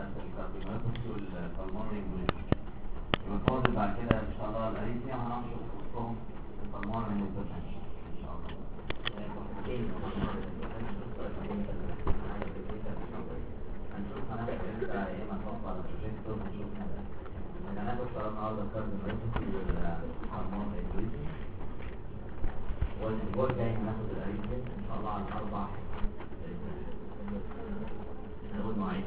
الكارديوميوباثي والبلمونري امبوليزم. يبقى فاضل بعد كده ان شاء الله الاريثميا هننشر في وسطهم البلمونري امبوليزم ان شاء الله. هنشوف هنعمل امتى يا اما نطلع على البروجيكتور ونشوف هذا. احنا هناخد شرط النهارده الكارديوميوباثي والبلمونري امبوليزم. والاسبوع الجاي هناخد الاريثميا ان شاء الله على 4 هنقول نوعين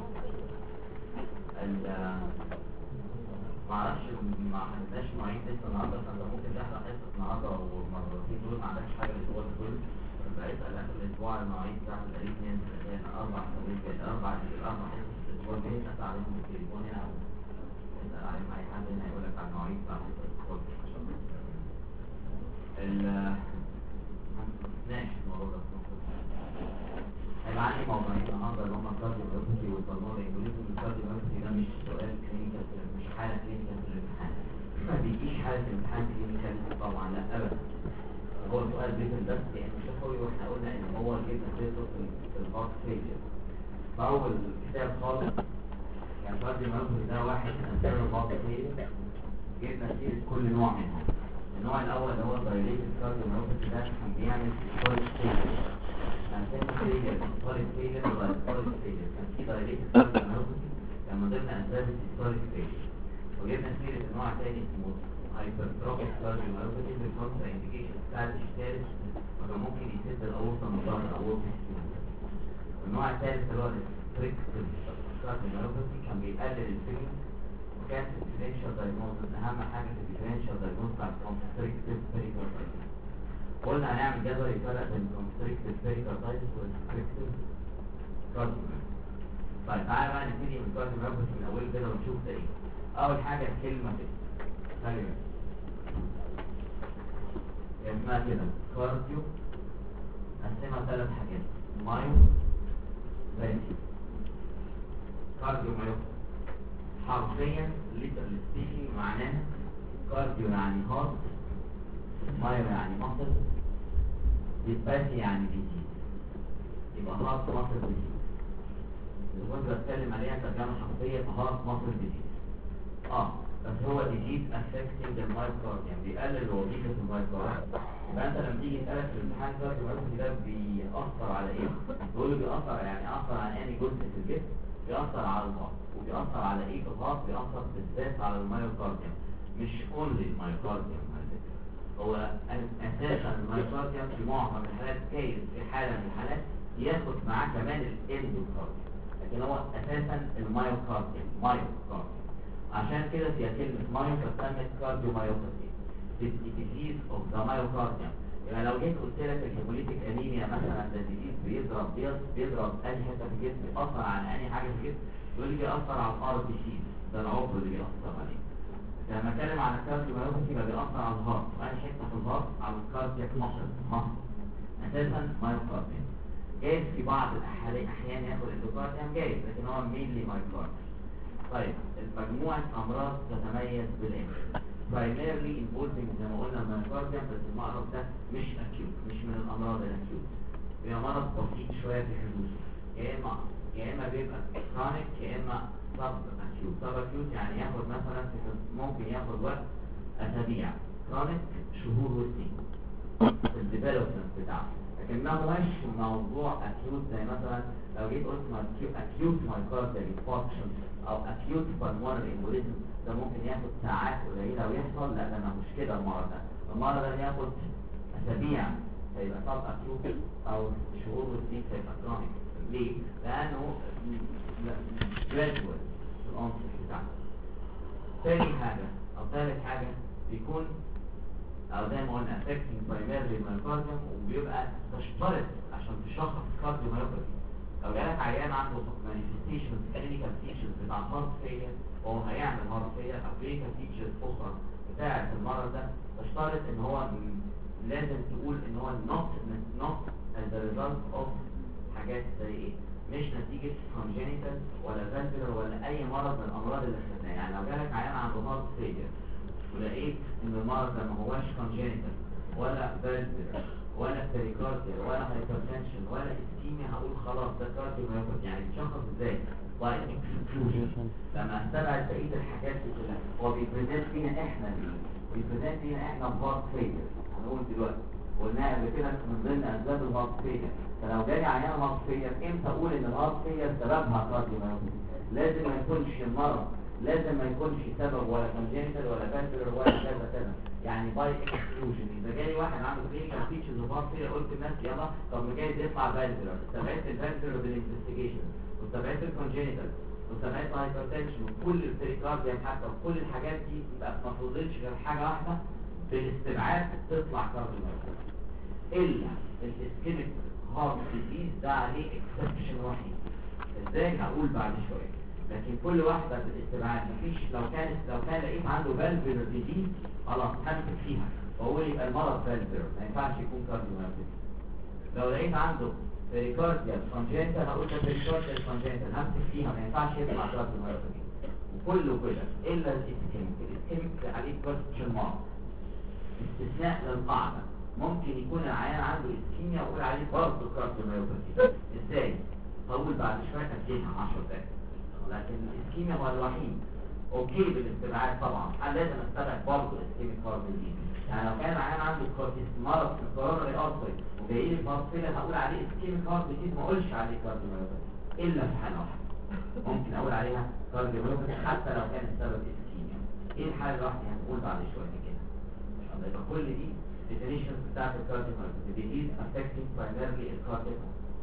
معرفش ما حددناش نوعين لسه النهارده، فانت ممكن تحرق حصه النهارده والمرتين دول ما عندكش حاجه الاسبوع كله، فبقى اسال اخر الاسبوع النوعين بتاعت الاريثميا اللي هي 4 حصص الاسبوع الجاي تسال عليهم بالتليفون هنا او تسال عليهم اي حد هنا يقول لك على النوعين بتاعت الاسبوع ان شاء الله. ماشي الموضوع ده هيبقى عندي موضوعين النهارده اللي هم الكارديوميوباثي والبلمونري امبوليزم. الكارديوميوباثي ده مش سؤال كلينيكال، مش حاله كلينيكال في الامتحان، ما بيجيش حاله امتحان كلينيكال طبعا، لا ابدا. هو سؤال بيتر بس لانه شفوي، واحنا قلنا ان هو جبنا سيرته في الهارت فيلير. فاول كتاب خالص يعني الكارديوميوباثي ده واحد من اسباب الهارت فيلير، جبنا سيره كل نوع منهم. النوع الاول اللي هو دايليتد كارديوميوباثي ده كان بيعمل سيستوليك فيلير. كان في دايليتد كارديوميوباثي كان من ضمن اسباب السيستوليك فيلير. وجبنا سيره نوع ثاني اسمه هايبرتروفيك كارديوميوباثي بالكونترا انديكيشن بتاع الثالث، وكان ممكن يسد الاورطه من ظهر الاورطه. النوع الثالث اللي هو الريستريكتيف كارديوميوباثي كان بيقلل الفيلم، وكانت الديفرنشال دايجنوستس اهم حاجه في الديفرنشال دايجنوستس بتاع الكونستريكتيف بيريكاردايتس. قلنا هنعمل جدول يفرق بين الكونستريكتيف بيريكاردايتس والريستريكتيف كارديوميوباثي. طيب تعالى بقى نبتدي من الكارديوميوباثي من اوله كده ونشوف ده ايه. اول حاجه الكلمه دي كلمه اسمها كده كارديو، قسمها 3 حاجات: مايو باتي كارديوميوباثي. حرفيا ليترال سبيكينج معناها كارديو يعني هارت، مايو يعني مصل، باتي يعني ديزيز. يبقى هارت مصل ديزيز اللي كنت بتكلم عليها ترجمه حرفيه هارت مصل ديزيز. بس هو ديزيز افكتنج المايوكارديوم، بيقلل وظيفه المايوكارديوم. يبقى انت لما تيجي تسالك في الامتحان الكارديوميوباثي ده بيأثر على ايه؟ تقول له بيأثر يعني اثر على انهي جزء في الجسم؟ بيأثر على الهارت. وبيأثر على ايه في الهارت؟ بيأثر بالذات على المايوكارديوم، مش اونلي المايوكارديوم. هو اساسا المايوكارديوم في معظم الحالات جايز في حاله من الحالات ياخد معاه كمان الاندوكارديوم، لكن هو اساسا المايوكارديوم مايوكارديوم. عشان كده في كلمه مايو فسمت كارديوميوباثي ديزيز اوف ذا مايوكارديوم. يعني لو جيت قلت لك الهيموليتيك انيميا مثلا ده ديزيز بيضرب اي حته في الجسم، بيأثر على اي حاجه في الجسم، يقول لي بيأثر على الار بي سي، ده العضو اللي بيأثر عليه. لما اتكلم عن الكارديوميوباثي يبقى بيأثر على الهارت، واي حته في الهارت على الكاردياك ماسل اساسا مايوكارديوم. جايز في بعض الاحيان ياخد اندوكارديوم جايز، لكن هو مينلي مايوكارديوم. طيب مجموعه امراض تتميز بالانف primarily involving زي ما قلنا المايوكارديوم، بس المرض ده مش اكيوت، مش من الامراض الاكيوت، بيبقى مرض بسيط شويه في حدوثه، يا اما بيبقى كرونيك يا اما سب اكيوت يعني ياخد مثلا ممكن ياخد وقت اسابيع، كرونيك شهور وسنين في الديفلوبمنت بتاعه، لكن ما هوش موضوع اكيوت. زي مثلا لو جيت قلت اكيوت مايوكارديال انفاركشن او اكيوت بالمونري امبوليزم، ده ممكن ياخد ساعات قليله ويحصل، لا ده مش كده. المرض ده ياخد اسابيع فيبقى سب اكيوت، او شهور وسنين فيبقى كرونيك. ليه؟ لانه جرادوال العنصر بتاعه. ثاني حاجه او ثالث حاجه بيكون او زي ما قلنا affecting primarily myocardium، وبيبقى تشترط عشان تشخص كارديوميوباثي. لو جالك عيان عنده manifestations clinical features بتاع heart failure وهو هيعمل heart failure او clinical features اخرى بتاعه المرض ده، تشترط ان هو لازم تقول ان هو not as a result of حاجات زي ايه؟ مش نتيجة congenital ولا valvular ولا اي مرض من الامراض اللي خدناها. يعني لو جالك عيان عنده heart failure ولقيت ان المرض ده ما هواش congenital ولا valvular ولا pericardial ولا hypertension ولا ischemia، هقول خلاص ده كارديوميوباثي. يعني تشخص ازاي؟ باي اكسكلوجن. لما استبعد بقيه الحاجات دي كلها هو بيبريزنت فينا احنا ليه؟ بيبريزنت فينا احنا بهارت فيلر. هنقول دلوقتي قلناها قبل كده من ضمن اسباب الهارت فيلر. فلو جالي عيان هارت فيلر امتى اقول ان الهارت فيلر سببها كارديوميوباثي؟ لازم ما يكونش المرض، لازم ما يكونش سبب ولا كونجنتال ولا فاسكولار ولا كذا كذا، يعني باي اكسكلوجن. اذا جالي واحد عنده كلينيكال فيتشرز اوف هارت فيلر قلت للناس يلا طب ما جاي يطلع فاسكولار، استبعدت الفاسكولار بالانفستيجيشن واستبعدت الكونجنتال واستبعدت الهايبرتنشن وكل البريكارديوم حتى وكل الحاجات دي، يبقى ما فضلتش غير حاجه واحده بالاستبعاد تطلع كارديوميوباثي. الا الاسكيميك هارت ديزيز ده عليه اكسبشن وحيد. ازاي؟ هقول بعد شويه. لكن كل واحده بالاستبعاد مفيش. لو كان لقيت عنده فالفولار ديزيز خلاص همسك فيها واقول يبقى المرض فالفولار، ما ينفعش يكون كارديوميوباثي. لو لقيت عنده بريكارديال كونجنتال هقول ده بريكارديال كونجنتال همسك فيها، ما ينفعش يطلع كارديوميوباثي. وكله كده الا الاسكيميك عليه كويستشن مارك، استثناء للقاعده. ممكن يكون العيان عنده اسكيميا واقول عليه برضه كارديوميوباثي. ازاي؟ هقول بعد شويه اديها 10 دقايق. لكن الاسكيميا هو الوحيد اوكي بالاستبعاد طبعا. انا لازم استبعد برضه الاسكيميك هارت ديزيز. يعني لو كان العيان عنده مرض في الكورونري ارتري وجاي لي هارت فيلر هقول عليه اسكيميك هارت ديزيز، ما اقولش عليه كارديوميوباثي الا في حاله واحده ممكن اقول عليها كارديوميوباثي حتى لو كان السبب اسكيميا. ايه الحاله الواحده؟ هنقول بعد شويه كده. يبقى كل دي definitions بتاعت الكارديوميوباثي disease affecting primarily الكارديو.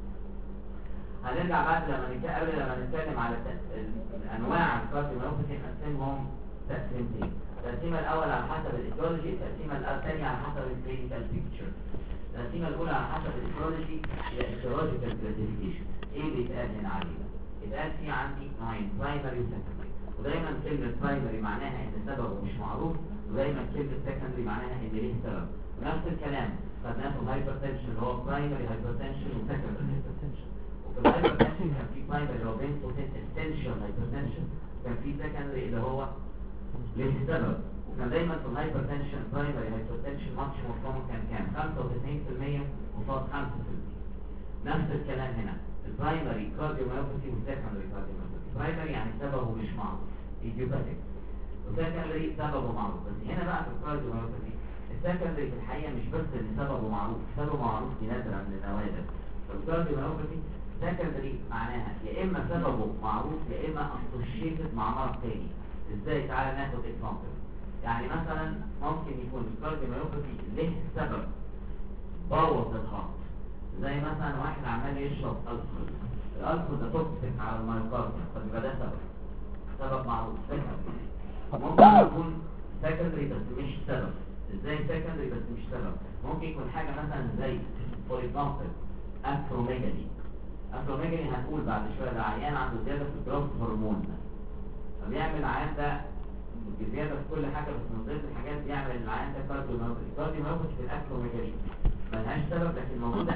هنرجع بعد لما نتكلم على انواع الكارديوميوباثي نقسمهم تقسيمتين. التقسيمه الاول على حسب الايتيولوجي، التقسيمه الثانيه على حسب الكلينيكال بيكتشر. التقسيمه الاولى على حسب الايتيولوجي هي ايتيولوجيكال كلاسيفيكيشن. ايه اللي اتقال هنا عليه؟ اتقال في عندي نوعين، برايمري وسكندري. ودايما كلمه برايمري معناها ان سببه مش معروف، ودايما كلمه سكندري معناها ان ليه سبب. ونفس الكلام خدناه في الهايبرتنشن اللي هو برايمري هايبرتنشن وسكندري هايبرتنشن. وفي الهايبرتنشن كان في برايمري اللي هو بين قوسين اسينشال هايبرتنشن، وكان في سكندري اللي هو ليه سبب. وكان دايما في الهايبرتنشن برايمري هايبرتنشن ماتش مفهومه كان كام؟ 95% قصاد 5%. نفس الكلام هنا البرايمري كارديوميوباثي والسكندري كارديوميوباثي. برايمري يعني سببه مش معروف ايديوباثيك، وسكندري سببه معروف. بس هنا بقى في الكارديوميوباثي السكندري في الحقيقه مش بس ان سببه معروف، سببه معروف دي نادره من النوادر. فالكارديوميوباثي سكندري معناها يا اما سببه معروف يا اما اسوشيتد مع مرض تاني. ازاي؟ تعالى ناخد اكزامبل. يعني مثلا ممكن يكون الكارديوميوباثي له سبب بوظ الهارت، زي مثلا واحد عمال يشرب الكحول. الالكحول ده توكسيك على المايوكارديوم، فيبقى ده سبب معروف. ممكن يكون سكندري بس مش سبب. ازاي سكندري بس مش سبب؟ ممكن يكون حاجه مثلا زي فور اكزامبل اكروميجالي. اكروميجالي هنقول بعد شويه ده عيان عنده زياده في الجروث هرمون، فبيعمل العيان ده زياده في كل حاجه، بس من ضمن الحاجات بيعمل العيان ده كارديوميوباثي. الكارديوميوباثي في الاكروميجالي ملهاش سبب، لكن موجوده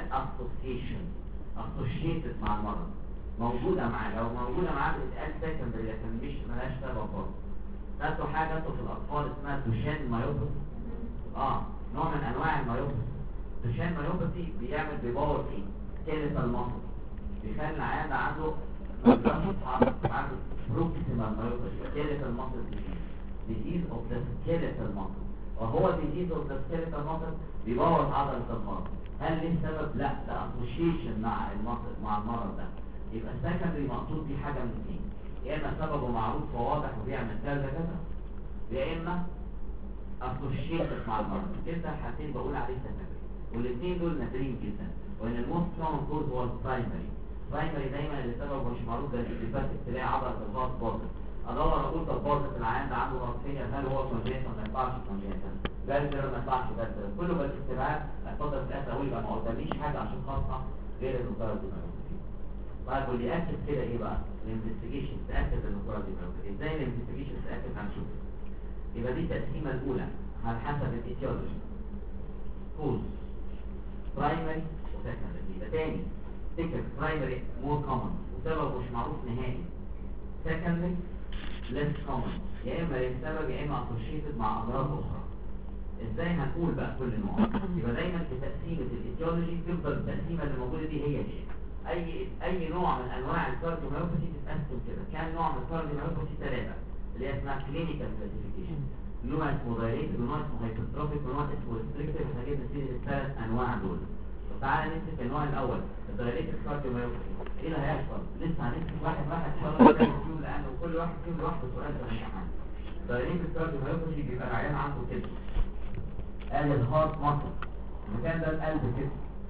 اسوشيتد مع المرض، موجوده معاه. لو موجوده معاه بتتقال سكندري لكن مش ملهاش سبب برضه. خدتوا حاجه في الاطفال اسمها دوشان مايوباثي. نوع من انواع المايوباثي. دوشان مايوباثي بيبوظ ايه؟ سكيليتال ماسل، بيخلي العيان عنده بروكسيمال مايوباثي، سكيليتال ماسل ديزيز اوف ذا سكيليتال ماسل. وهو ديزيز اوف ذا سكيليتال ماسل بيبوظ عضله الهارت. هل ليه سبب؟ لا، ده اسوشيشن مع المرض ده. يبقى السكندري مقصود بيه حاجه من اثنين، يا اما سببه معروف وواضح وبيعمل كذا كذا، يا اما اسوشيتد مع المرض. كده الحالتين بقول عليه سكندري، والاثنين دول نادرين جدا. وان الموست كومن كوز هو البرايمري. البرايمري دايما اللي سببه مش معروف، ده الايديوباثيك، تلاقي عضله الهارت باظت. ادور اقول طب باظت العيان ده عنده هارت فيلير، هل هو كونجنتال؟ ما ينفعش كونجنتال. فالفولار ما ينفعش فالفولار. كله بالاستبعاد. اتفضل في الاخر اقول يبقى ما قداميش حاجه عشان خاصه غير الكارديوميوباثي. طيب واللي ياكد كده ايه بقى؟ الانفستيجيشن تاكد ان الكارديوميوباثي. ازاي الانفستيجيشن تاكد؟ هنشوف. يبقى دي التقسيمه الاولى على حسب الايتيولوجي، كوز برايمري وسكندري. يبقى تاني تفتكر برايمري مور كومن وسببه مش معروف نهائي، سكندري ليس كومن، يا اما للسبب يا اما اسوشيتد مع امراض اخرى. ازاي؟ هنقول بقى كل نوع. يبقى دايما في تقسيمه الايتيولوجي تفضل التقسيمه اللي موجوده دي هي اي نوع من انواع الكارديوميوباثي تتقسم كده. كان نوع من الكارديوميوباثي 3 اللي هي اسمها كلينيكال كلاسيفيكيشن، نوع اسمه دايليتد ونوع اسمه هايبرتروفيك ونوع اسمه ريستريكتيف. احنا جبنا سيره الثلاث انواع دول. طب تعالى نمسك النوع الاول الدايليتد كارديوميوباثي. ايه اللي هيحصل؟ لسه هنمسك واحد واحد ان شاء الله نتكلم فيهم لانه كل واحد فيهم لوحده سؤال في الامتحان. الدايليتد كارديوميوباثي بيبقى العيان عنده كده قال الهارت ماسل، المكان ده القلب كده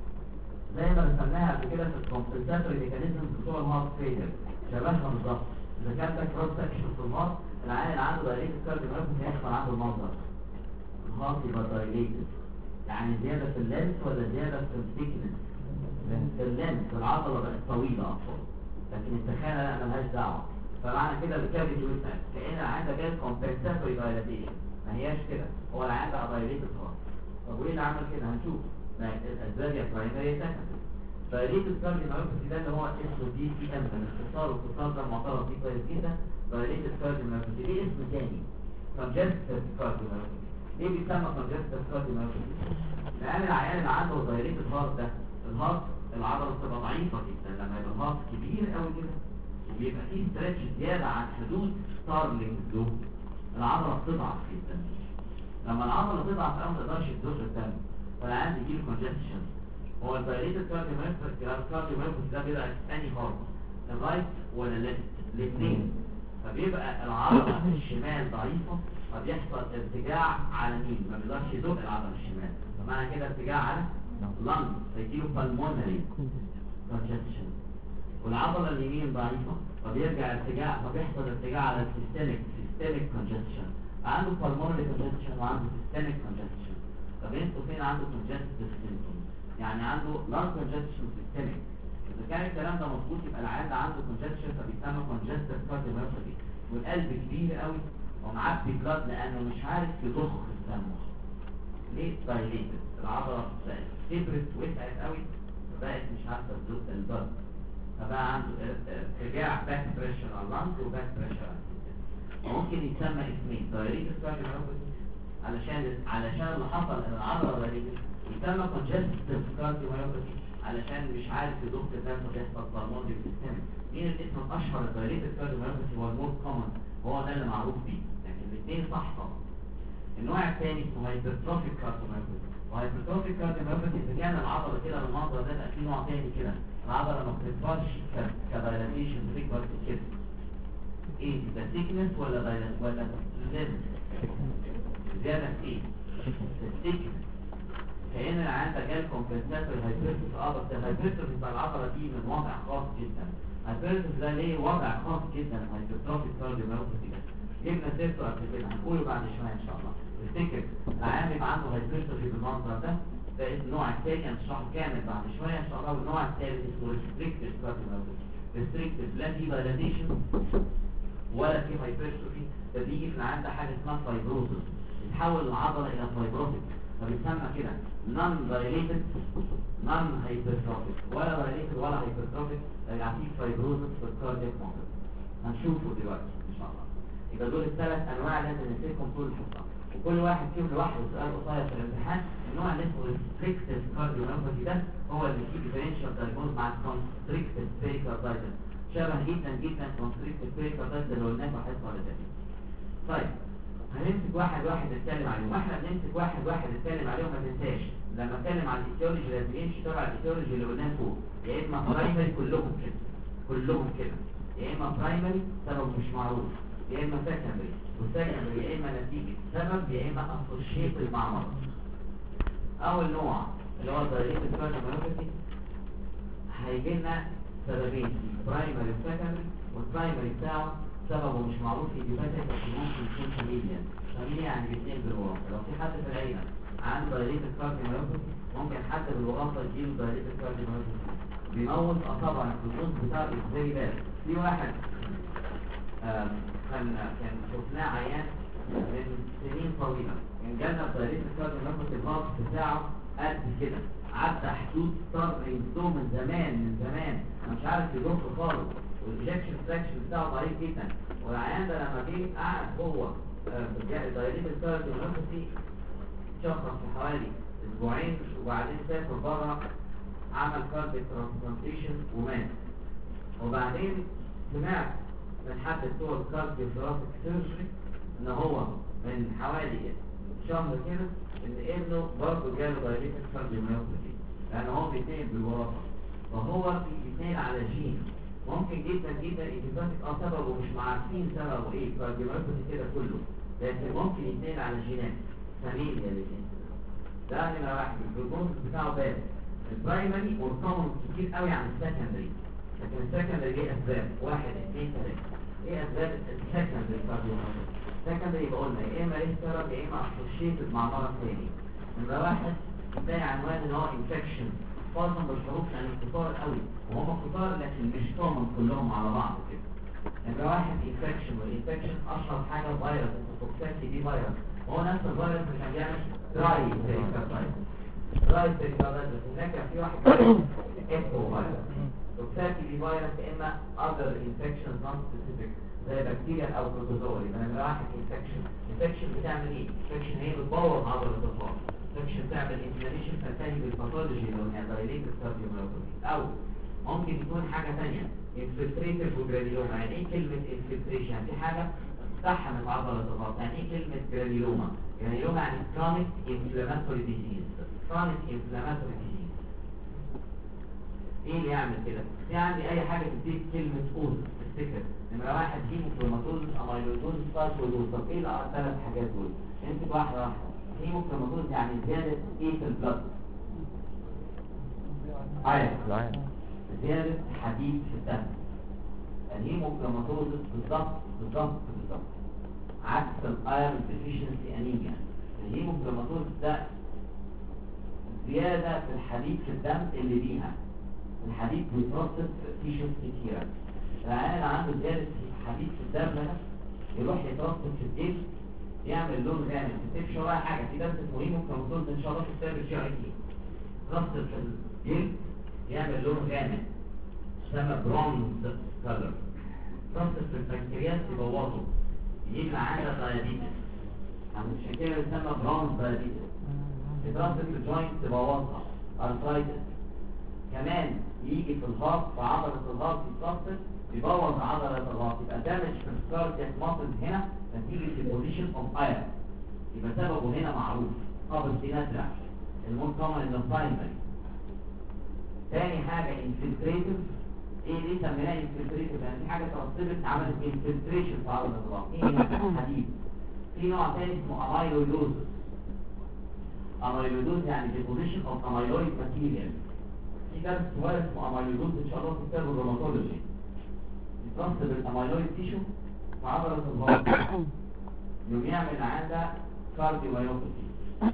زي ما رسمناها قبل كده في الكومبنساتوري ميكانيزم بتوع الهارت فيلر، شبهها بالظبط. اذا كان ده كروس سكشن في الهارت، العيان اللي عنده دايليتد كارديوميوباثي هيحصل عنده المنظر الهارت يبقى دايليتد، يعني زياده في اللينس ولا زياده في الثيكنس؟ في اللينس، العضله بقت طويله اكتر، لكن التخانه لا ملهاش دعوه. فمعنى كده الكافيتي وسعت كأن العيان ده جاي كومبنساتوري دايلاتيشن، ما هياش كده، هو العيان بقى دايليتد هارت. طب وايه اللي عمل كده؟ هنشوف الاسباب يا برايمري سكندري. دايليتد كارديوميوباثي ده اللي هو اسمه دي سي ام، الاختصار والاختصار ده معترف بيه كويس جدا. دايليتد كارديوميوباثي ليه اسم ثاني كونجستيف كارديوميوباثي. ليه بيسمى كونجستيف كارديوميوباثي؟ لان العيان اللي عنده دايليتد هارت ده الهارت العضله بتبقى ضعيفه جدا لما يبقى الهارت كبير قوي كده وبيبقى فيه ستريتش زياده عن حدود ستارلينج دول، العضله بتضعف جدا. لما العضله تضعف قوي ما تقدرش تدوس الدم، فالعيان بيجيله كونجستشن. هو الدايليتد كارديوميوباثي ده بيبقى انهي هارت؟ الرايت ولا الليفت؟ الاثنين. فبيبقى العضله الشمال ضعيفه فبيحصل ارتجاع على مين؟ ما بيقدرش يزق العضله الشمال، فمعنى كده ارتجاع على لانج فيجيله بالمونري كونجستشن. والعضله اليمين ضعيفه فبيرجع ارتجاع، فبيحصل ارتجاع على السيستميك كونجستشن. عنده بالمونري كونجستشن وعنده سيستميك كونجستشن. طب انتوا فين عنده كونجستيف سيمبتوم؟ يعني عنده لانج كونجستشن سيستميك. اذا كان الكلام ده مظبوط يبقى العيان ده عنده كونجستشن فبيسمى كونجستيف كارديوميوباثي. والقلب كبير قوي ومعبي بلاد لانه مش عارف يضخ الدم. ليه؟ دايليتد، العضله بقت كبرت وسعت قوي فبقت مش عارفه تزق البلد، فبقى عنده ارتجاع باك بريشر على اللانج وباك بريشر على السيستم. ممكن يتسمى اسمين دايليتد كارديوميوباثي علشان اللي حصل ان العضله دايليتد، يسمى كونجستيف كارديوميوباثي علشان مش عارف يضخ الدم فبيحصل بالمونري سيستم. مين الاسم الاشهر الدايليتد كارديوميوباثي؟ هو المور كومن، هو ده اللي معروف بيه، لكن الاثنين صح طبعا. النوع الثاني اسمه هايبرتروفيك كارديوميوباثي. وهايبرتروفيك كارديوميوباثي اذا كان العضله كده بالمنظر ده يبقى في نوع ثاني كده، العضله ما بتكبرش كدايلاتيشن بتكبر كده. ايه ده؟ ثيكنس ولا زياده؟ زياده في ايه؟ الثيكنس. كأن العيان ده جاي كومبنساتوري هايبرتروفي. بس الهايبرتروفي بتاع العضله دي من وضع خاص جدا. الهايبرتروفي ده ليه وضع خاص جدا الهايبرتروفيك كارديوميوباثي ده. جبنا سيرته قبل كده هنقوله بعد شويه ان شاء الله. افتكر العيان بيبقى عنده هايبرتروفي بالمنظر ده النوع الثاني هنشرحه كامل بعد شويه ان شاء الله. والنوع الثالث اسمه ريستريكتيف كارديوميوباثي. ريستريكتيف لا في دايلاتيشن ولا في هايبرتروفي، ده بيجي في العيان ده حاجه اسمها فايبروزس، يتحول العضله الى فايبروتيك، فبيسمى كده نون دايليتد نون هايبرتروفيك، ولا دايليتد ولا هايبرتروفيك، يبقى فيه فايبروزس في الكاردياك ماسل. هنشوفه دلوقتي ان شاء الله. يبقى دول الثلاث انواع لازم نمسكهم طول الحصه، وكل واحد فيهم لوحده سؤال قصير في الامتحان. النوع اللي اسمه ريستريكتيف كارديوميوباثي ده هو اللي فيه ديفرنشال دايجنوز مع الكونستريكتيف بيريكاردايتس، شبه جدا جدا كونستريكتيف بيريكاردايتس اللي قلناه في حصه ولا تاني. طيب هنمسك واحد واحد نتكلم عليهم، واحنا بنمسك واحد واحد نتكلم عليهم ما تنساش لما اتكلم عن الايتيولوجي لازم يمشي تبع الايتيولوجي اللي قلناه فوق، يا اما برايمري كلهم كده كلهم كده، يا اما برايمري سبب مش معروف، يا اما سكندري، والسكندري يا اما نتيجه سبب يا اما اسوشيتد مع مرض. اول نوع اللي هو دايليتد كارديوميوباثي هيجي لنا سببين، برايمري وسكندري، والبرايمري بتاعه سببه مش معروف ايديوباثيك لكن ممكن يكون فاميليا يعني الاثنين بالوراثه. لو في حد في العيله عنده دايليتد كارديوميوباثي ممكن حد بالوراثه يجيله دايليتد كارديوميوباثي بيموت. طبعا الجزء بتاعه ازاي بقى؟ في واحد كان شفناه عيان من سنين طويله كان جالنا دايليتد كارديوميوباثي، الضغط بتاعه قد كده عدى حدود ستارلينج من زمان انا مش عارف يضخ خالص، والانجكشن فراكشن بتاعه ضعيف جدا. والعيان ده لما جه قعد هو دايليتد كارديوميوباثي شخص في حوالي اسبوعين وبعدين سافر بره عمل كارديك ترانسبلانتيشن ومات. وبعدين سمعت من حد بتوع الكارديو ثوراسيك سيرجري ان هو من حوالي شهر كده ان ابنه برضه جاله دايابيتس كارديوميوباثي، لان هو بيتنقل بالوراثه، فهو بيتنقل على جين ممكن جدا جدا ايديوباثيك سببه مش عارفين سببه ايه، كارديوميوباثي كده كله، لكن ممكن يتنقل على جينات فاميليا الاثنين. ده نمرة واحد. البروجنوز بتاعه باد. البرايمري مرتبط كتير قوي عن السكندري، لكن السكندري ليه اسباب 1 2 3. ايه اسباب السكندري كارديوميوباثي؟ السكندري يبقى قلنا يا اما ليه سبب يا اما اسوشيتد مع مرض ثاني. نمرة واحد تلاقي عنوان ان هو انفكشن، معظم الحروف يعني كتار قوي وهم كتار لكن مش كومن كلهم على بعض كده. نمرة واحد انفكشن، والانفكشن اشهر حاجه فيروس التوكسيكي دي فيروس، وهو نفس الفيروس اللي كان بيعمل دراي بيريكاردايتس. دراي بيريكاردايتس هناك في واحد اسمه فيروس توكسيكي دي فيروس، يا اما اذر انفكشن نون سبيسيفيك زي بكتيريا او بروتوزوا. يبقى نمرة واحد انفكشن. انفكشن بتعمل ايه؟ انفكشن هي بتبوظ عضله الفقرات، انفكشن تعمل انفلاميشن تنتهي بالباثولوجي لو هي دايليتد كارديوميوباثي، او ممكن يكون حاجه ثانيه انفلتريتيف وجرانيلوما. يعني ايه كلمه انفلتريشن؟ يعني في حاجه سحمت عضله الفقرات. يعني ايه كلمه جرانيلوما؟ جرانيلوما يعني كرونيك انفلاماتوري ديزيز. كرونيك انفلاماتوري ديزيز ايه اللي يعمل كده؟ في عندي اي حاجه تديك كلمه اوز تفتكر. نمره واحد هيموكروماتوزس اميلويدوزس فاسفودوز. طب ايه الثلاث حاجات دول؟ امسك واحده واحده. هيموكروماتوز يعني زيادة ايه في البلد؟ زيادة حديد في الدم. الهيموكروماتوز بالضبط عكس الايرون ديفيشنسي انيميا. الهيموكروماتوز ده زيادة في الحديد في الدم اللي بيها الحديد بيترصد في تيشوز كتيرة. العيان عنده زيادة حديد في الدم ده يروح يترصد في الجسم يعمل لون غامق. ما تكتبش ورايا حاجه، في درس اسمه هيموكروماتوز ان شاء الله في كتاب الجي اي تي. رصد في الجلد يعمل لون غامق يسمى برونز كلر. رصد في البنكرياس يبوظه يجيب عندك دايابيتس، عشان كده يسمى برونز دايابيتس. يترصد في الجوينت يبوظها ارثرايتس. كمان يجي في الهارت، في عضله الهارت يترصد يبوظ عضله الهارت، يبقى دامج في الكاردياك ماسلز هنا نتيجة البوزيشن اوف اير، يبقى سببه هنا معروف. قبل سيناترا المون كومن انه برايمري. تاني حاجة انفلتريتيف. ايه ليه سميناها انفلتريتيف؟ يعني في حاجة ترسبت عملت انفلتريشن في عضلة الضغط. ايه حديد. في نوع تاني اسمه اميلويدوز. اميلويدوز يعني ديبوزيشن اوف اميلويد ماتيريال. في درس صغير اسمه اميلويدوز ان شاء الله في كتاب الروماتولوجي. يترسب الاميلويد تيشو في عضلة الضغط يوم يعمل عندها كارديوميوباثي.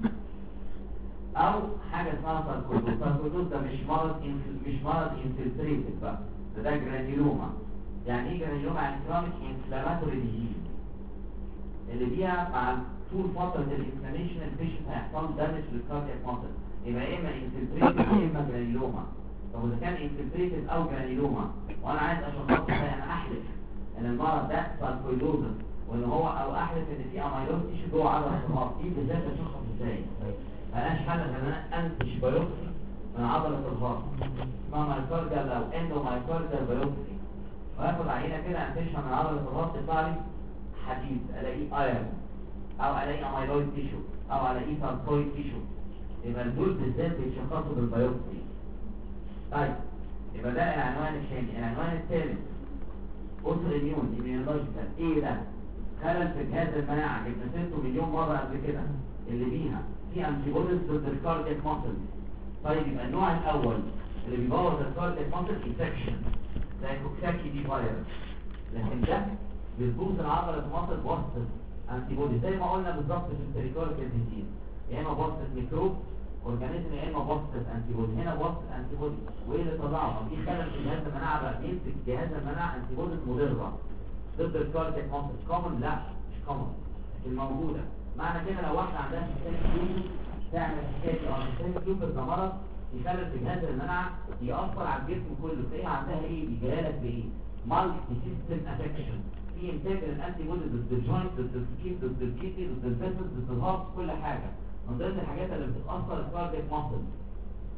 او حاجه اسمها ساركويدوز. ساركويدوز ده مش مرض انفلتريتد بقى، ده جرانيلوما. يعني ايه جرانيلوما؟ يعني كرونيك انفلاماتوري ديزيز اللي بيها مع طول فتره الانفلاميشن البيشنت هيحصل دامج للكاردياك ماسل. يبقى يا اما انفلتريتد يا اما جرانيلوما. طب اذا كان انفلتريتد او جرانيلوما وانا عايز اشخصه ازاي؟ انا احلف ان المرض ده ساركويدوز، وان هو او احلف ان في اميلويد تيشو جوه عضله الهارت. دي بالذات اشخص ازاي؟ ملهاش حل ان انا انتج بايوبسي من عضله الهارت اسمها مايكارديال او اندو مايكارديال بايوبسي، واخد عينه كده انتجها من عضله الهارت يطلع لي حديد، الاقيه ايرون او الاقيه اميلويد تيشو او الاقيه ساركويد تيشو. يبقى دول بالذات بيتشخصوا بالبايوبسي. طيب يبقى ده العنوان الثاني. العنوان الثالث اوتو اميون ايميونولوجيكال. ايه ده؟ خلل في جهاز المناعه. جبنا سيرته مليون مره قبل كده اللي بيها في انتيبوديز ضد الكاردياك ماسل. طيب يبقى النوع الاول اللي بيبوظ الكاردياك ماسل انفكشن زي كوكساكي دي فيروس، لكن ده بيبوظ العضله الماسل بواسطه انتيبوديز زي ما قلنا بالظبط في البريكارديال ديزيز، يا اما بواسطه ميكروب اورجانيزم يا اما بواسطه انتيبودي. هنا بواسطه انتيبودي. وايه اللي طلعه؟ في خلل في جهاز المناعه بقى بيمسك جهاز المناعه انتيبوديز مضره ضد الكاردياك ماسل. كومن؟ لا مش كومن لكن موجوده. معنى كده لو واحده عندها سيستميك لوبس تعمل حكايه سيستميك لوبس ده مرض يخلل في جهاز المناعه ياثر على الجسم كله. تلاقيها عندها ايه؟ بيجيلك بايه؟ مالتي سيستم افكشن. في انتاج الانتي بودي ضد الجوينت ضد السكين ضد الكيدني ضد الفيسل ضد الهارت كل حاجه. من ضمن الحاجات اللي بتاثر الكاردياك ماسل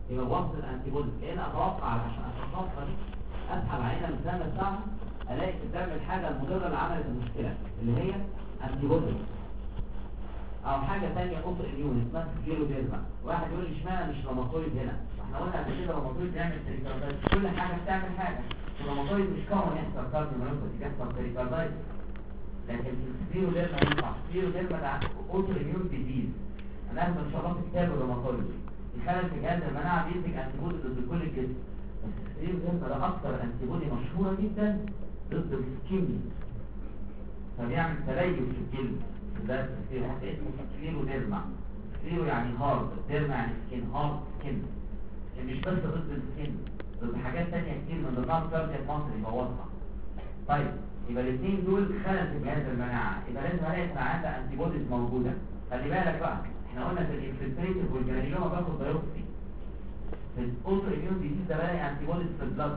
يبقى وصل الانتي بوديز. كأن اتوقع عشان اشخصها دي اسحب عينه من الدم بتاعها الاقي في الدم الحاجه المضره اللي عملت المشكله اللي هي انتي بوديز. او حاجه ثانيه اوتو اميون اسمها سكليروديرما. واحد يقول لي اشمعنى مش روماتويد هنا؟ احنا قلنا قبل كده روماتويد بيعمل بريكاردايتس، كل حاجه بتعمل حاجه. الروماتويد مش كومن يحصل كارديوميوباثي، بيحصل بريكاردايتس. لكن في السكليروديرما ينفع. السكليروديرما ده اوتو اميون ديزيز، هناخد ان شاء الله في كتاب الروماتويد. الخلل في جهاز المناعه بينتج انتي بودي ضد كل الجسم. بس السكليروديرما ده اكتر انتي بودي مشهوره جدا ضد السكين، فبيعمل تليف في الجلد. ده السكليرو حتى اسمه سكليروديرما. سكليرو يعني هارد، ديرما يعني سكين، هارد سكين. يعني مش بس ضد السكين، ضد حاجات تانية كتير من ضمنها كاردياك مصر يبوظها. طيب يبقى الاثنين دول خلل في جهاز المناعه، يبقى لازم الاقي في عندها انتي بوديز موجوده. خلي بالك بقى، احنا قلنا في الانفلتريتيف والجرانيلوما باخد بايوبسي. في الاوتو اميون ديزيز ده بلاقي انتي بوديز في البلد.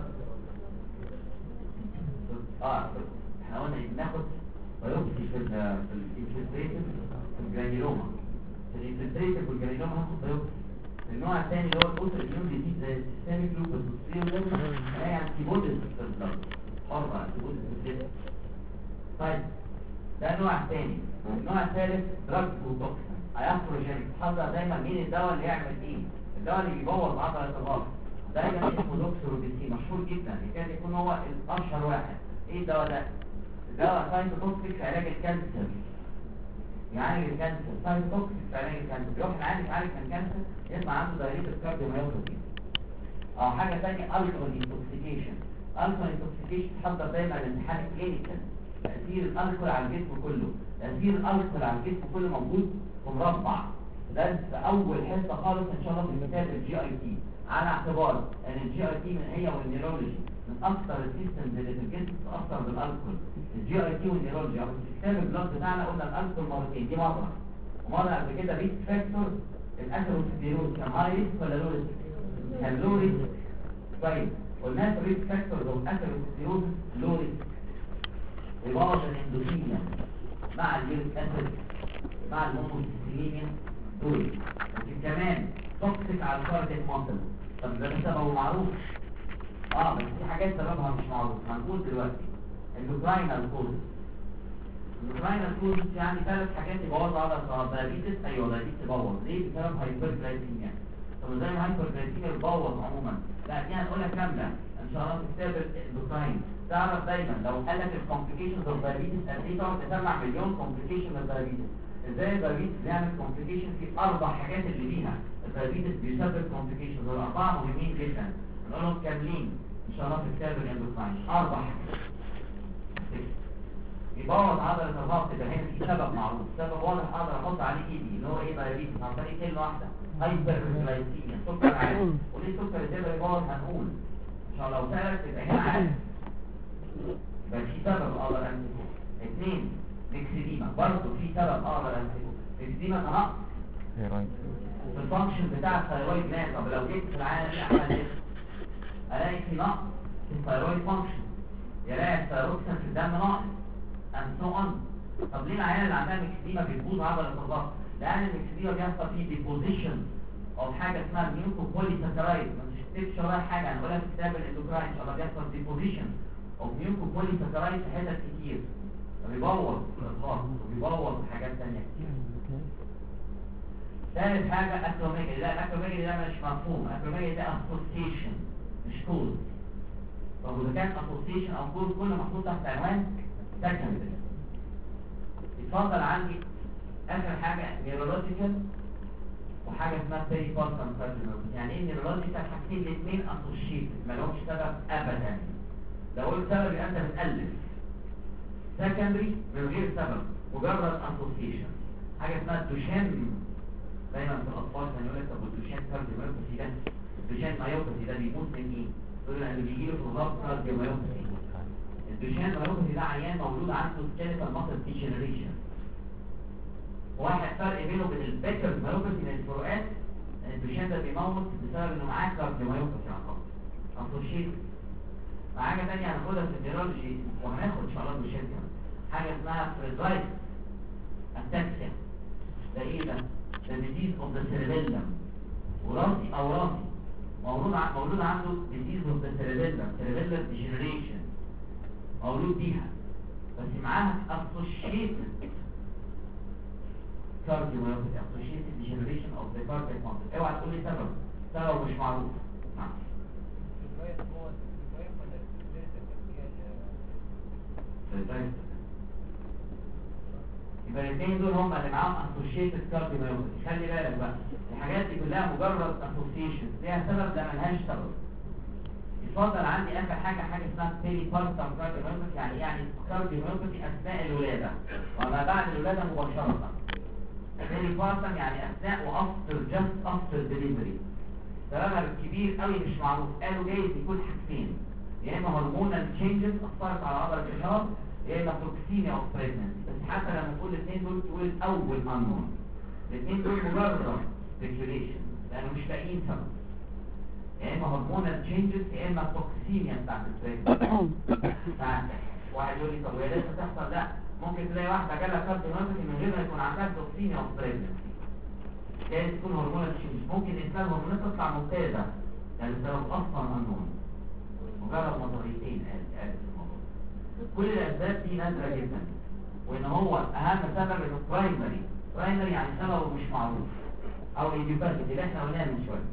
احنا قلنا بناخد بايوبسي في الانفلتريتيف والجرانيلوما. في الانفلتريتيف والجرانيلوما هاخد بايوبسي. النوع الثاني اللي هو الاوتو اميون ديزيز زي السيستميك لوبس والسكليروديرما هلاقي انتي بوديز في البلد، حرة انتي بوديز في الجسم. طيب ده النوع الثاني. النوع الثالث دراج وتوكسين اياستروجينيك. حضر دايما مين الدواء اللي يعمل ايه؟ الدواء اللي بيبوظ عضله الغض دايما اسمه دوكسوروبيسين، مشهور جدا، يكاد يكون هو الاشهر واحد. ايه الدواء ده؟ الدواء سايتوتوكسيك في علاج الكانسر، يعالج الكانسر. سايتوتوكسيك في علاج الكانسر، يروح العالج يعالج من كانسر يطلع عنده دايريت الكارديوميوباثي. او حاجه ثانيه الكحول انتوكسيكيشن. الكحول انتوكسيكيشن تحضر دايما الامتحان الكلينيكال. تأثير الألكول على الجسم كله، تأثير الألكول على الجسم كله موجود في مربع. ده في أول حصة خالص إن شاء الله في كتاب الجي اي تي، على اعتبار إن الجي اي تي من هي والنيرولوجي من أكثر السيستمز اللي في الجسم تتأثر بالألكول. الجي اي تي والنيرولوجي أو في كتاب البلاد بتاعنا قلنا الألكول مرتين، دي مرة ومرة قبل كده ريسك فاكتور. الأثيروسكليروز كان هاي ريسك ولا لو ريسك؟ كان لو ريسك. طيب قلنا في ريسك فاكتور لو الأثيروسكليروز لو ريسك يبوظ الاندوثيليا مع اليوريك اسيد مع الهوموسيستينيميا دول. لكن كمان توكسيك على الكاردياك ماسل. طب ده سببه معروف؟ بس في حاجات سببها مش معروف، هنقول دلوقتي. اندوكراينال كوز. اندوكراينال كوز يعني 3 حاجات يبوظ عضله الغض. دايابيتس، ايوه دايابيتس يبوظ. ليه؟ بسبب هايبرجلايسيميا. طب ازاي الهايبرجلايسيميا بتبوظ عموما؟ لا دي هنقولها كامله ان شاء الله في كتاب الاندوكراين. تعرف دايما لو قال لك الكومبليكيشنز اوف دايابيتس قد ايه تقعد تسمع مليون كومبليكيشن من الدايابيتس. ازاي الدايابيتس بيعمل كومبليكيشن؟ في 4 حاجات اللي ليها الدايابيتس بيسبب كومبليكيشن، دول 4 مهمين جدا نقولهم كاملين ان شاء الله في كتاب الاندوكراين. 4 حاجات يبوظ عضله الغض. ده هنا في سبب معروف، سبب واضح اقدر احط عليه ايدي اللي هو ايه؟ دايابيتس عن طريق كلمه واحده، هايبرجلايسيميا، سكر عالي. وليه السكر ازاي بيبوظ؟ هنقول ان شاء الله. لو سالك تبقى هنا عارف يبقى في سبب اقدر امسكه. 2 الاكسديما، برضه في سبب اقدر امسكه. الاكسديما ده نقص في الفانكشن بتاع الثايرويد جلاند. طب لو جيت في العالم اعمل ايه؟ الاقي في نقص في الثايرويد فانكشن، يلاقي الثايروكسين في الدم ناقص and so on. طب ليه العيال اللي عندها اكسديما بتبوظ عضله الغض؟ لان الاكسديما بيحصل فيه ديبوزيشن او حاجه اسمها ميوكوبوليساكرايد. ما تكتبش ورايا حاجه، هنقولها في كتاب الاندوكراين ان شاء الله. بيحصل ديبوزيشن او ميوكوبوليساكرايد في حتت كتير، فبيبوظ الغض وبيبوظ حاجات ثانيه كتير. ثالث حاجه اكروميجالي. لا الاكروميجالي ده مش مفهوم، الاكروميجالي ده اسوسيشن مش كوز. طب واذا كان اسوسيشن او كوز كله محطوط تحت عنوان سكندري. اتفضل عندي اخر حاجه نيورولوجيكال وحاجه اسمها بيري بارتم كارديولوجي. يعني ايه نيورولوجيكال؟ حاجتين الاثنين اسوشيت ما لهمش سبب ابدا. لو قلت سبب يبقى انت بتالف. سكندري من غير سبب، مجرد اسوشيشن. حاجه اسمها الدوشان. دايما في الاطفال كانوا يقول لك طب الدوشان كارديوميوباثي ده، الدوشان مايوباثي ده بيموت من ايه؟ يقول لك اللي بيجي له في الغض كارديوميوباثي. الدوشان مايوباثي ده عيان مولود عنده سكيليتال ماسل ديجنريشن. واحد فرق بينه وبين البيكر مايوباثي من الفروقات ان الدوشان ده بيموت بسبب انه معاه كارديوميوباثي على طول. اسوشيت. حاجه ثانيه هناخدها في النيورولوجي وهناخد ان شاء الله دوشان كمان، حاجه اسمها فريدرايت اتاكسيا. ده ايه ده؟ ده ديزيز اوف ذا سيربيلم. وراسي او راسي مولود عنده ديزيز اوف ذا سيربيلر ديجنريشن، مولود بيها بس معاها associated cardiomyopathy associated degeneration of the cardiac muscle. اوعى تقول لي سبب مش معروف. نعم يبقى الاثنين دول هم اللي معاهم associated cardiomyopathy. خلي بالك بقى الحاجات دي كلها مجرد association، ليها سبب لا ملهاش سبب. يفضل عندي اخر حاجه اسمها peripartum cardiomyopathy، يعني cardiomyopathy اثناء الولاده وما بعد الولاده مباشره. peripartum يعني اثناء وافter just after delivery. سببها الكبير قوي مش معروف، قالوا جايز يكون حاجتين، يا اما هرمونال تشينجز اثرت على عضله الاشاره، يا اما توكسينيا اوف بريجننسي. بس حتى لما تقول الاثنين دول تقول اول انون، الاثنين دول مجرد سبيكيوليشن لانه مش لاقيين سبب، يا اما هرمونال تشينجز يا اما توكسينيا بتاعت البريجننسي. واحد يقول لي طب وهي لسه تحصل؟ لا، ممكن تلاقي واحده جالها كارديوميوباثي من غير ما يكون عندها توكسينيا اوف بريجننسي، جايز تكون هرمونال تشينج. ممكن الانسان هرمونات تطلع ممتازه لان السبب اصلا انون، مجرد نظريتين قالت الموضوع. كل الاسباب دي نادره جدا، وان هو اهم سبب انه برايمري يعني سببه مش معروف، او ايديوباثيك اللي احنا قلناه من شويه.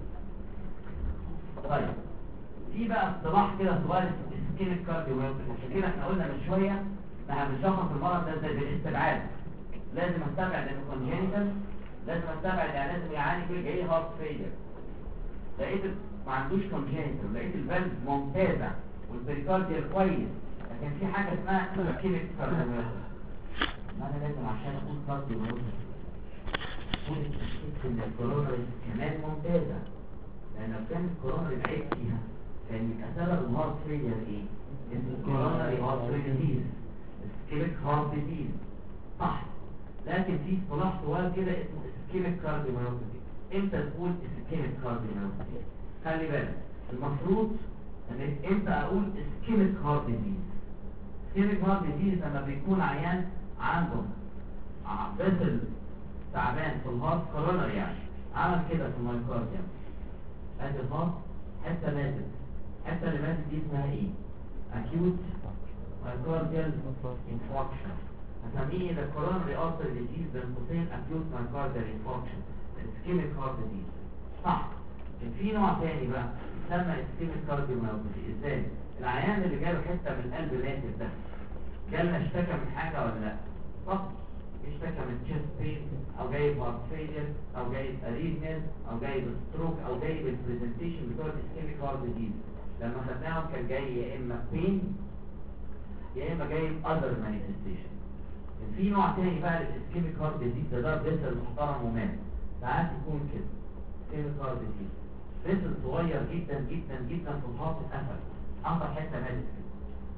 طيب في بقى اصطلاح كده صغير اسمه اسكيميك كارديوميوباثي. عشان كده احنا قلنا من شويه احنا بنشخص المرض ده ازاي؟ بالاستبعاد. لازم استبعد انه كونجينيتال، لازم استبعد يعني لازم يعاني كل جاي هارت فيلير. لقيت ما عندوش كونجينيتال، لقيت الفالف ممتازه والبريكارديال كويس، لكن في حاجه اسمها اسكيميك كارديوميوباثي. انا لازم عشان اقول كارديوميوباثي اقول ان الكوروناري كمان ممتازه، لان لو كان الكوروناري عيب فيها كان يبقى سبب الهارت فيلير ايه؟ اسمه كوروناري هارت ديزيز، اسكيميك هارت ديزيز، صح؟ لكن في اصطلاح صغير كده اسمه اسكيميك كارديوميوباثي. امتى تقول اسكيميك كارديوميوباثي؟ خلي بالك المفروض ان امتى اقول اسكيميك هارت ديزيز. اسكيميك هارت ديزيز لما بيكون عيان عنده فيسل تعبان في الهارت كوروناري، يعني عمل كده في المايوكارديوم، ادي الهارت حته ماتت، الحته اللي ماتت دي اسمها ايه؟ acute myocardial infarction. هسميه ده coronary artery disease بين قوسين acute myocardial infarction، ischemic heart disease، صح؟ في نوع تاني بقى يسمى ischemic cardiomyopathy. ازاي؟ العيان اللي جاله حته من القلب ماتت ده جالنا اشتكى من حاجه ولا لا؟ صح؟ اشتكى من chest pain او جايب heart failure او جايب arrhythmias او جايب stroke او جايب البرزنتيشن بتوع ischemic heart disease. لما خدناهم كان جاي يا اما pain يا اما جايب other manifestation. في نوع تاني بقى للاسكيميك هارت ديزيز، ده فيسل محترم ومات، ساعات يكون كده اسكيميك هارت ديزيز، فيسل صغير جدا جدا جدا في الهارت اتقفل، انقر حته ماتت كده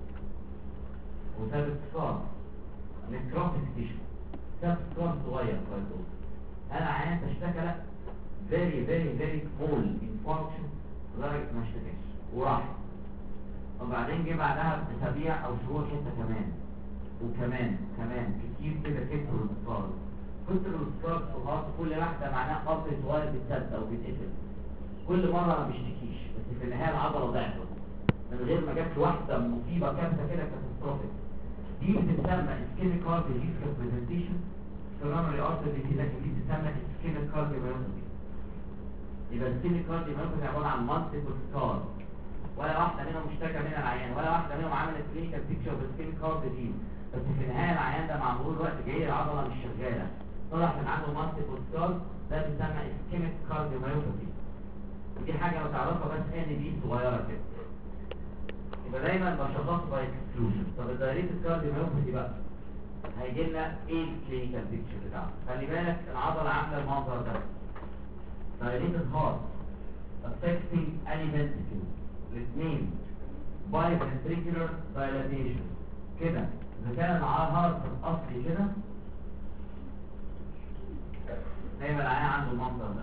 وساب سكار نكروتيك تيشو، ساب سكار صغير كويس. انا عيان تشتكى لا very small infarction لدرجه ما اشتكاش وراح، وبعدين جه بعدها باسابيع او شهور حته كمان وكمان كتير كده كتروا الصفار. كتر الصفار في الهارت كل واحده معناها قطر صغير بيتسد او بيتقفل، كل مره ما بيشتكيش بس في النهايه العضله ضعفت من غير ما جاتش واحده مصيبه كارثه كده كاتاستروفيك. دي بتتسمى اسكيميك هارت ديزيز كبرزنتيشن، كوروناري ارتري ديزيز، لكن دي بتتسمى اسكيميك كارديوميوباثي. يبقى اسكيميك كارديوميوباثي عباره عن مالتيبل سكار، ولا واحده منهم اشتكى منها العيان، ولا واحده منهم عملت كلينيكال بيكتشر باسكيميك هارت ديزيز، بس في النهايه العيان ده مع مرور الوقت جاي العضله مش شغاله، طلع من عنده مالتيبل سكار، ده بيسمى اسكيميك كارديوميوباثي. ودي حاجه لو تعرفها بس ان دي صغيره كده. يبقى دايما بشخص باي اكسكلوجن. طب الدايريتد كارديوميوباثي بقى هيجي لنا ايه الكلينيكال بيكتشر بتاعه؟ خلي بالك العضله عامله المنظر ده، دايريتد هارت affecting any ventricle، الاثنين biventricular dilatation كده. اذا كان الهارت الاصلي كده دايما العيان عنده المنظر ده،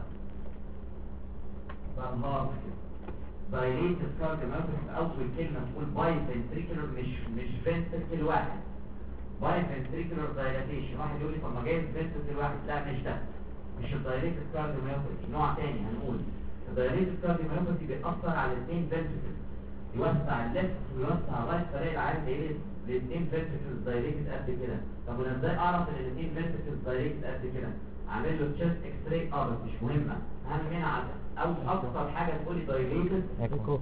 فالهارت كده dilated cardiomyopathy. اول كلمه تقول biventricular مش ventricle واحد، biventricular dilatation. واحد يقول لي طب ما جايز ventricle واحد، لا مش ده، مش الدايريتد كارديوميوباثي، نوع تاني هنقول الدايليتد كارديوميوباثي بيأثر على الاثنين فنتركلز، يوسع الليفت ويوسع الرايت، فلاقي العيان جاي الاثنين فنتركلز دايليتد قد كده. طب وانا ازاي اعرف ان الاثنين فنتركلز دايليتد قد كده؟ اعمل له تشيست اكس راي، بس مش مهمه، اهم منها او اكتر حاجه تقول لي دايليتد ايكو.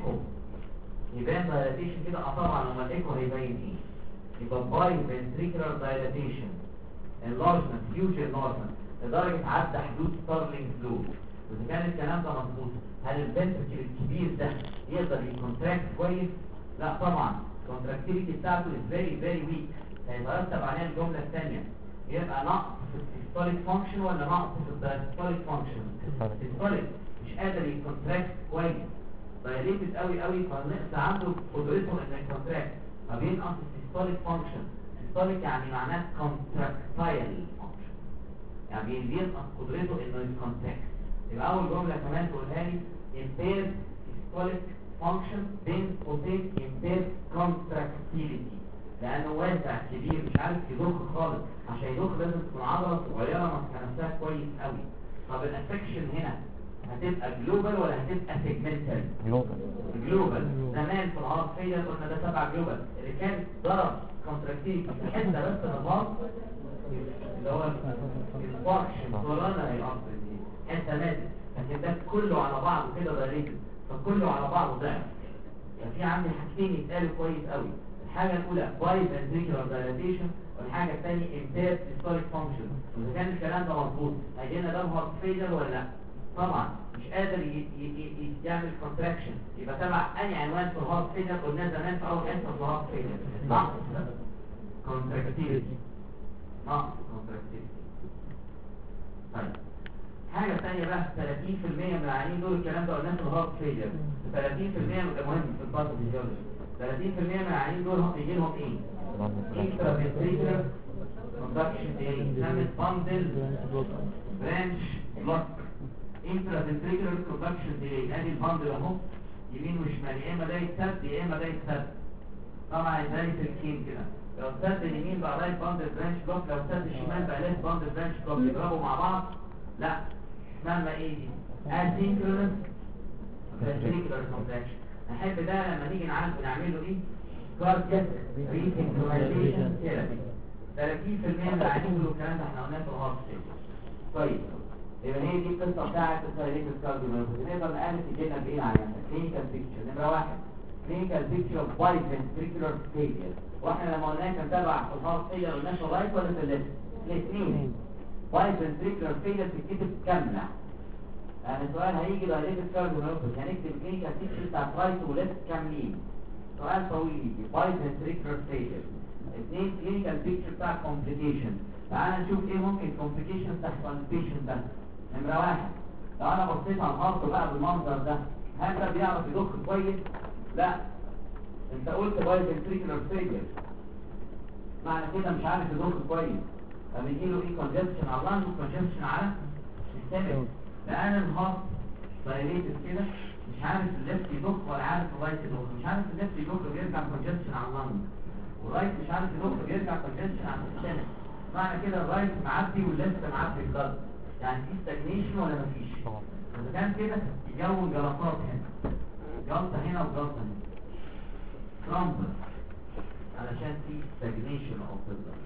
يبان دايلاتيشن كده، طبعا لما الايكو هيبين ايه؟ يبقى باي فنتريكولار دايلاتيشن، انلارجمنت، هيوج انلارجمنت لدرجه عدى حدود ستارلينج فلو. واذا كان الكلام ده مظبوط، هل الفنتركل الكبير ده يقدر يكونتراكت كويس؟ لا طبعا، الكونتراكتيفيتي بتاعته از فيري فيري ويك. هيترتب عليها الجمله الثانيه، يبقى نقص في السيستوليك فانكشن ولا نقص في الدايستوليك فانكشن؟ السيستوليك مش قادر يكونتراكت كويس، دايليتد قوي قوي، فالنقص عنده قدرته انه يكونتراكت، فبينقص السيستوليك فانكشن. السيستوليك يعني معناه كونتراكتايل فانكشن، يعني بينقص قدرته انه يكونتراكت. يبقى اول جمله كمان تقولها لي impaired systolic function بين قوسين impaired contractility، لانه واسع كبير مش عارف يضخ خالص. عشان يضخ لازم تكون عضله صغيره ماسكه نفسها كويس قوي. طب الافكشن هنا هتبقى جلوبال ولا هتبقى سيجمنتال؟ جلوبال. زمان في الهارت فيلر قلنا ده تبع جلوبال، اللي كان ضرب كونتراكتيليتي في حته بس من الهارت اللي هو الفاكشن كورونا هيقصد دي حته ماتت، لكن ده كله على بعضه كده دايليتد، فكله على بعضه ضعف. يعني في عندي حاجتين يتقالوا كويس قوي، الحاجه الاولى باي فنتريكولار دايلاتيشن، والحاجه الثانيه امبيرد سيستوليك فانكشن. واذا كان الكلام ده مظبوط هيجينا ده هارت فيلر ولا لا؟ طبعا مش قادر يعمل كونتراكشن، يبقى تبع اي عنوان في الهارت فيلر قلنا زمان في اول حصه في الهارت فيلر، نقص كونتراكتيليتي، نقص كونتراكتيليتي. طيب حاجه ثانيه بقى، 30% من العيانين دول الكلام ده قلناه في الهارت فيلر، 30% مهم في الباثوفيزيولوجي، 30% من العيانين دول يجي لهم ايه؟ انترافنتريكولار كوندكشن ديلي، يسمى باندل برانش بلوك. انترافنتريكولار كوندكشن ديلي، ادي الباندل اهو يمين وشمال، يا اما ده يتسد يا اما ده يتسد. طبعا زي في الكيم كده، لو سد اليمين بقى رايت باندل برانش بلوك، لو سد الشمال بقى ليفت باندل برانش بلوك، يضربوا مع بعض؟ لا، اسمها ايه دي؟ اسينكرونس فنتريكولار كونتراكشن. احب ده لما نيجي نعمل له ايه؟ كاردياك ريسنكرونايزيشن ثيرابي. 30% من العيانين دول الكلام ده احنا قلناه في الهارت فيلر. طيب يبقى هي دي القصه بتاعت الدايليتد كارديوميوباثي. نقدر نعرف تجينا بايه العيان؟ كلينيكال بيكتشر نمره 1، كلينيكال بيكتشر اوف باي فنتريكولار فيلير. واحنا لما قلناه كان تبع في الهارت فيلر قلنا في الرايت ولا في الليفت؟ الاثنين. باي فنتريكولار فيلير بتتكتب كامله، يعني السؤال هيجي دايليتد كارديوميوباثي هنكتب كلينيكال بيكتشر بتاع رايت وليفت كاملين، سؤال طويل يجي باي فنتريكولار فيلير. اثنين كلينيكال بيكتشر بتاع كومبليكيشن. تعال نشوف ايه ممكن كومبليكيشن تحصل للبيشنت ده. نمره 1، لو انا بصيت على الهارت بقى بالمنظر ده، هل ده بيعرف يضخ كويس؟ لا، انت قلت باي فنتريكولار فيلير، معنى كده مش عارف يضخ كويس، فبيجي له ايه؟ كونجكشن على اللنج وكونجكشن على السيستم. لان الهارت دايليتد كده مش عارف الليفت يضخ ولا عارف الرايت يضخ، مش عارف الليفت يضخ بيرجع كونجكشن على اللنج، والرايت مش عارف يضخ بيرجع كونجكشن على السيستم. معنى كده الرايت معدي والليفت معدي البلد، يعني في ستاجنيشن ولا مفيش؟ اذا كان كده يجون جلطات هنا، جلطه هنا وجلطه هنا، ترامبل، علشان في ستاجنيشن اوف ذا بلد.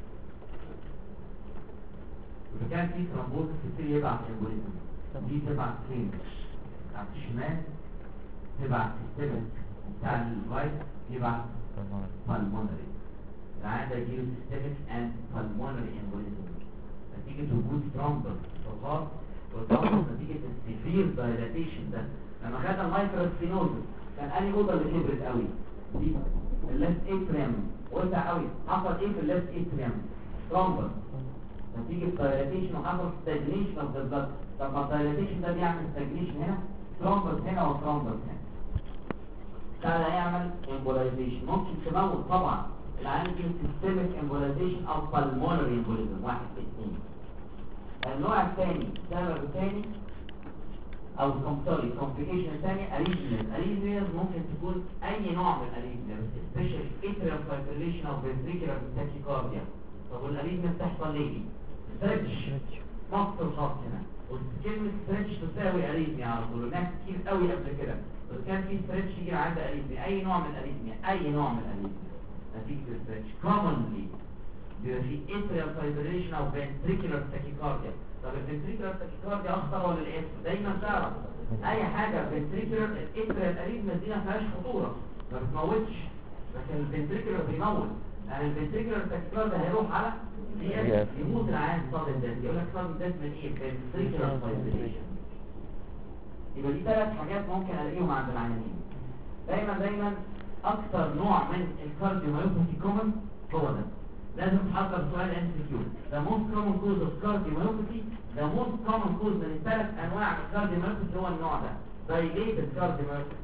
اذا كان في ترامبوز كتير يبعت امبوليزم، دي تبعت فين؟ بتاعت الشمال تبعت سيستمك، وبتاع الرايت يبعت بالمونري. العيان ده يجيله سيستمك اند بالمونري امبوليزم نتيجه وجود ترامبل في الهارت، والترامبل نتيجه السيفير دايلاتيشن ده. لما خد المايكروسفينوزس كان انهي اوضه اللي كبرت قوي؟ دي الليفت اتريم وسع قوي. حصل ايه في الليفت اتريم؟ ترامبل نتيجه دايلاتيشن، وحصل ستاجنيشن اوف ذا بلد. طب ما الدايلاتيشن ده بيعمل ستاجنيشن هنا، ترامبل هنا وترامبل هنا، ده هيعمل امبولايزيشن، ممكن تموت طبعا. العيان دي سيستميك امبولايزيشن او بالمونري امبوليزم، 1 في 2. النوع الثاني، السبب الثاني او كومبليكيشن الثاني اريزمياز. ممكن تكون اي نوع من الاريزميا، بس سبيشال اتريال فايبريليشن او فنتريكولار تاكيكارديا. طب والاريزميا بتحصل ليه؟ ستريتش نقص الخط هنا، وكلمة ستريتش تساوي اريثميا على طول، ناس كتير قوي قبل كده بس كان في ستريتش يجي عند اريثميا، اي نوع من الاريثميا، اي نوع من الاريثميا نتيجة الستريتش commonly بيبقى في atrial fibrillation او ventricular tachycardia. طب الفنتريكولار tachycardia اخطر ولا الاس؟ دايما تعرف اي حاجة ventricular atrial arrhythmia دي ما فيهاش خطورة ما بتموتش، لكن الفنتريكولار بيموت. يعني الفنتريكولار tachycardia هيروح على دي يموت العيان صاد الدم. يقول لك صاد الدم من ايه؟ ventricular fibrillation. يبقى دي 3 حاجات ممكن الاقيهم عند العيانين. دايما اكثر نوع من الكارديوميوباثي كومن هو ده. لازم تحضر سؤال MCQ. The most common cause of cardiomyopathy، the most common cause من ال3 انواع من الكارديوميوباثي هو النوع ده dilated cardiomyopathy.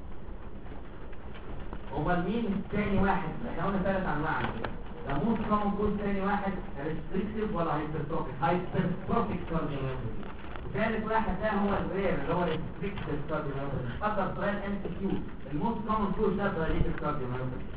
امال مين تاني واحد؟ احنا قلنا 3 انواع عن كده. The most common cause تاني واحد restrictive ولا hypertrophic؟ hypertrophic cardiomyopathy. ثالث واحد ده هو الرير اللي هو restrictive cardiomyopathy. حضر سؤال MCQ. الموست common cause ده dilated cardiomyopathy.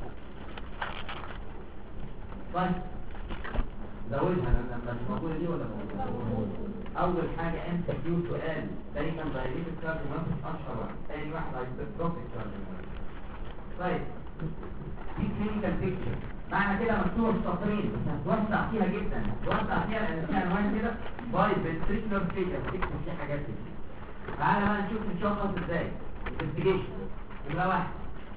طيب زودها لما مش موجوده دي ولا موجوده؟ اول حاجه MCQ سؤال دايما dilated cardiomyopathy اشهر واحد، ثاني واحد hypertrophic cardiomyopathy. طيب دي كلينيكال بيكتشر، معنى كده مكتوب السطرين بس هتوسع فيها جدا، هتوسع فيها لان فيها عنوان كده باي فنتريكولار فيجر تكتب فيه حاجات كده. تعالى بقى نشوف نشخص ازاي انفستيجيشن. نمره 1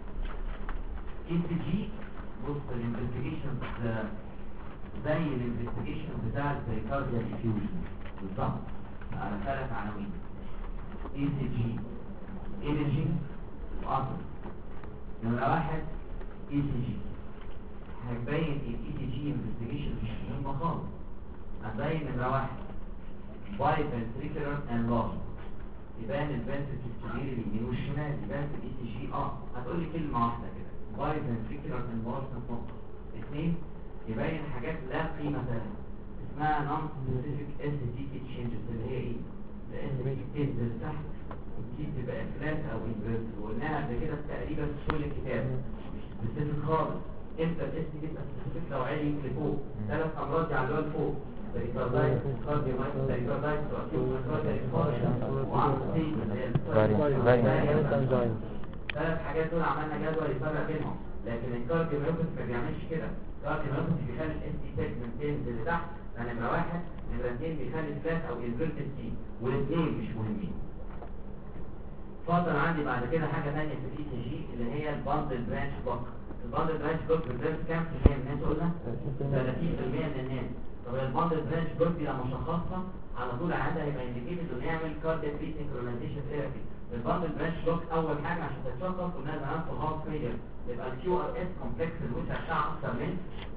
ECG. بص الانفستيجيشن زي الانفستيجيشن بتاع البريكارديال ديفيوجن بالظبط على 3 عناوين: ECG imaging وأصل. نمرة 1 ECG هتبين ECG investigation مش مهمة خالص. هتبين نمرة 1 biventricular enlargement، يبان الفنتريكل الكبير اليمين والشمال، يبان في ECG. هتقول لي كلمة واحدة كده biventricular enlargement نقطة. 2 يبين حاجات لا قيمة لها اسمها non-specific STT changes اللي هي ايه؟ STT تنزل تحت ودي تبقى فلات او inverted، وقلناها قبل كده تقريبا في كل الكتاب مش سبيسيفيك خالص. امتى STT تبقى سبيسيفيك؟ لو عالي لفوق. 3 امراض يعلوها لفوق: بريكاردايتس، كارديومايوباثي، بريكاردايتس، وكارديال انفاركشن، وعندي اللي هي 3 حاجات دول عملنا جدول يفرق بينهم. لكن الكارديوميوباثي ما بيعملش كده. الكارديوميوباثي بيخلي ST سيجمنت تنزل لتحت، ده نمرة 1. نمرة 2 بيخلي فلات او انفيرتد سي، والاثنين مش مهمين. فاضل عندي بعد كده حاجة ثانية في ECG اللي هي الباندل برانش بلوك. الباندل برانش بلوك بتدرس كام في المية من الناس؟ قلنا 30% من الناس. طب الباندل برانش بلوك دي لما شخصها على طول عندها هيبقى انديكيتد انه يعمل كاردياك ريسينكرونايزيشن ثيرابي. الباندل برانش بلوك اول حاجة عشان تتشخص قلنا زمان في الهارت فيلير يبقى الQRS كومبلكس الوسع بتاعه اكتر من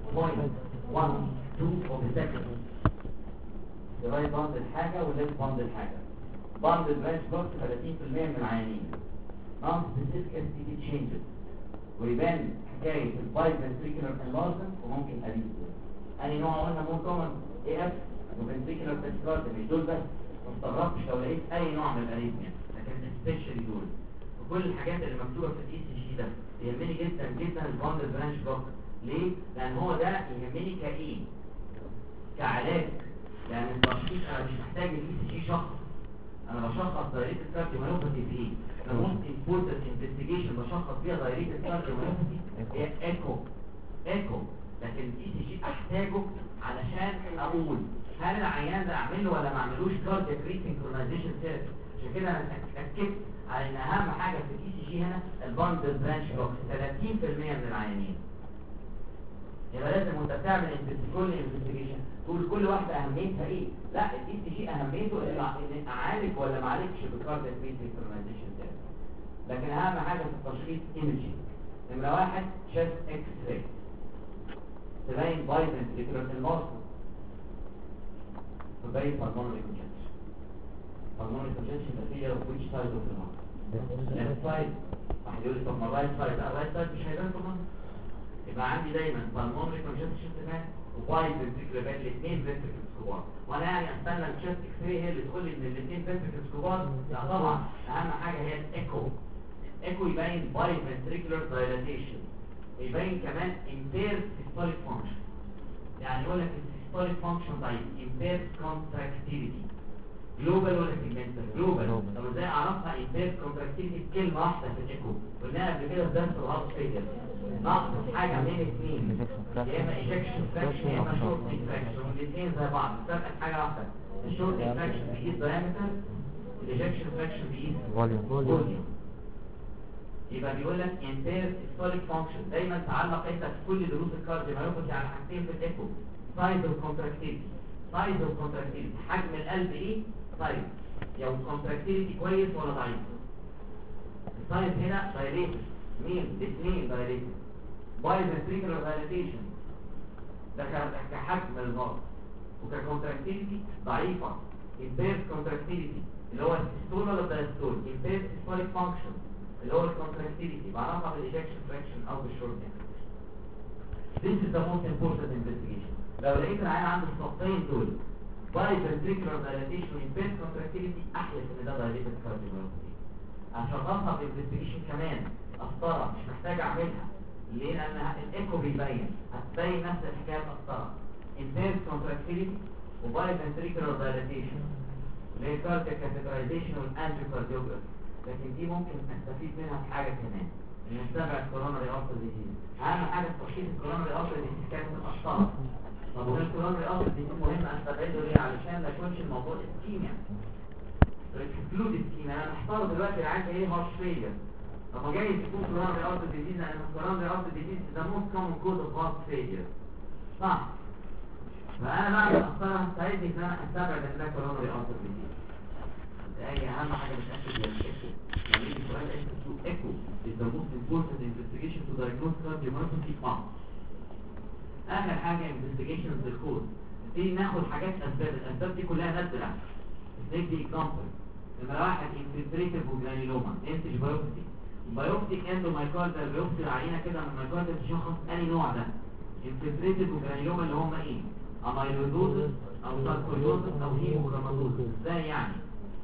0.12 اوف سكند. الرايت باندل حاجة والليفت باندل حاجة. باندل برانش بلوك 30% من العيانين non-specific STT changes، ويبان حكاية البايفنتريكولار انلارجمنت وممكن اريثميا. أنهي نوع قلنا مور كومن؟ AF وفنتريكولار تاكيكارديا. مش دول بس، ما استغربتش لو لقيت أي نوع من الاريثميا، لكن سبيشالي دول. وكل الحاجات اللي مكتوبة في الECG ده يهمني جدا جدا الباندل برانش بلوك. ليه؟ لأن هو ده يهمني كإيه؟ كعلاج. لأن التشخيص أنا مش محتاج الECG شخص، انا بشخص دايركت كارديوميوباثي في ايه؟ the most important investigation بشخص فيها دايركت كارديوميوباثي هي ايكو. لكن ECG احتاجه علشان اقول هل العيان ده اعمل له ولا ما اعملوش كاردياك ريسينكرونايزيشن ثيرابي. عشان كده انا اتاكدت على ان اهم حاجه في الECG هنا الباندل برانش بلوك 30% من العيانين. يبقى لازم وانت بتعمل كل انفستيجيشن تقول كل واحده اهميتها ايه. لا الECG اهميته ان اعالج ولا ما اعالجش بالكاردياك ريسينكرونايزيشن ثيرابي. لكن اهم حاجه في التشخيص ايمجينج. نمره 1 شيست اكس راي تبين بايفنتريكولار انلارجمنت، تبين بالمونري كونجكشن. بالمونري كونجكشن ده فيه which side of the heart؟ left side. واحد يقول لي طب ما right side، لا right side مش هيبان طبعا. يبقى عندي دايما بالمونري كونجكشن تبان وبايفنتريكولار بان الاثنين فنتريكلز كبار. وانا يعني استنى الشيست اكس راي هي اللي تقول لي ان الاثنين فنتريكلز كبار؟ لا طبعا، اهم حاجه هي الايكو. ايكو يبين بايفنتريكولار دايلاتيشن، يبين كمان impaired systolic function. يعني يقول لك السيستوليك فانكشن ضعيف، impaired contractility. جلوبال ولا سيجمنتال؟ جلوبال. طب ازاي اعرفها امبير كونتراكتيفيتي بكلمه واحده في الايكو؟ قلنا قبل كده في درس الهارت فيلير ناقص حاجه من اثنين، يا اما ايجكشن فراكشن يا اما شورت فراكشن، والاثنين زي بعض فرق حاجه واحده. الشورت فراكشن بيقيس دايمتر، الايجكشن فراكشن بيقيس فوليوم. يبقى بيقول لك امبير سيستوليك فانكشن. دايما تعلق انت في كل دروس الكارديوميوباثي على حاجتين في الايكو، سايز والكونتراكتيفيتي. سايز والكونتراكتيفيتي، حجم القلب ايه؟ سايز. لو الكونتراكتيفيتي كويس ولا ضعيف. السايز هنا دايليتد، مين؟ الاثنين دايليتد. بايفنتريكولار دايليتيشن ده كحجم الهارت، وككونتراكتيفيتي ضعيفه. امبير كونتراكتيفيتي اللي هو السيستول ولا الدايستول. امبير سيستوليك فانكشن اللي هو الكونتراكتيفيتي، بعرفها بالايجكشن فراكشن او بالشورت فراكشن. This is the most important investigation. لو لقيت العيان عنده الصفين دول بايفنتريكولار دايليتيشن وامبير كونتراكتيفيتي، احلف ان ده دايليتد كارديوميوباثي. عشان اخلصها في الانفستيجيشن كمان قسطره مش محتاج اعملها. ليه؟ لان الايكو بيبين، هتبين نفس الحكايه قسطره. امبير كونتراكتيفيتي وبايفنتريكولار دايليتيشن اللي هي كاردياك كاتيترايزيشن والانجيوكارديوجرافي. لكن دي ممكن نستفيد منها في حاجه كمان، ان نتابع الكوروناري ارتر ديزيز. اهم حاجه في تشخيص الكوروناري ارتر ديزيز كانت القسطره. طب وهي الكوروناري ارتر ديزيز مهم استبعده ليه؟ علشان ما يكونش الموضوع اسكيميا. اكسكلود اسكيميا. انا محتار دلوقتي العيان ايه؟ هارت فيلير. طب ما جايز يكون كوروناري ارتر ديزيز، لان الكوروناري ارتر ديزيز ده موست كومن كوز اوف هارت فيلير. صح؟ فانا بعمل القسطره هتساعدني ان انا استبعد ان ده كوروناري ارتر ديزيز. هي اهم حاجه متاكد من الايكو. يعني يجي سؤال ايكو is the most important investigation to diagnose cardiomyopathy. اخر حاجه investigation للكود. نبتدي ناخد حاجات اسباب. الاسباب دي كلها نادره. ندي اكزامبل. نمره واحد انفلتريتيف وجرانيلوما، انتج بايوبسي. بايوبسيك اندومايكاردال بيوبسي العينه كده من المايكاردال تشخص انهي نوع ده. انفلتريتيف وجرانيلوما اللي هم ايه؟ اميلويدوزس او ساركويدوزس او هيموكروماتوزس. ازاي يعني؟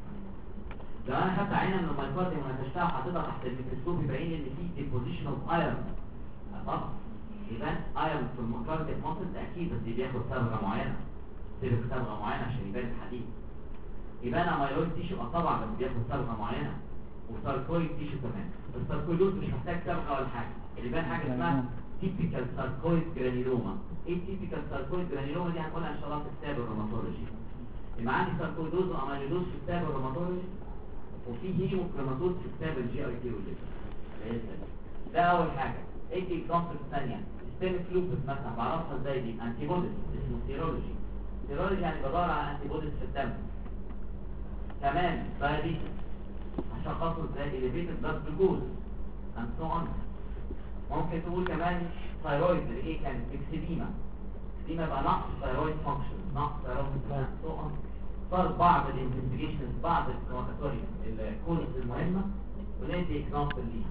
لو انا خدت عينه من المايكارديوم ونتشتها وحطيتها تحت الميكروسكوب يبين لي ان في ديبوزيشن اوف ايرون. طبعا يبان ايرون في المايكارديوم ماسل ده اكيد، بس بياخد صبغه معينه، سيبك صبغه معينه عشان يبان الحديد. يبان اميلويد تيشو طبعا بس بياخد صبغه معينه، وساركويد تيشو كمان. الساركويدوز مش محتاج صبغه ولا حاجه، اللي بان حاجه اسمها تيبيكال ساركويد جرانيلوما. ايه تيبيكال ساركويد جرانيلوما دي؟ هنقولها ان شاء الله في كتاب الروماتولوجي. يبقى عندي ساركويدوز واميلويدوز في كتاب الروماتولوجي، وفي هيموكروماتوز في كتاب الجي اي تي والجي. ده اول حاجه. ايه الاكزامبل الثانيه؟ سيستميك لوبس مثلا، بعرفها ازاي دي؟ انتي بوديز، اسمه سيرولوجي. سيرولوجي يعني بدور على انتي بوديز في الدم. كمان دايابيتس عشان خاطر ازاي اليفيتد بلاد جلوكوز اند سو اون. ممكن تقول كمان ثايرويد اللي ايه؟ كانت اكسيديما. اكسيديما يبقى نقص ثايرويد فانكشن، نقص ثايرويد اند سو اون. صار بعض الانفستيجيشنز، بعض الكورس المهمه وندي اكزامبل ليها.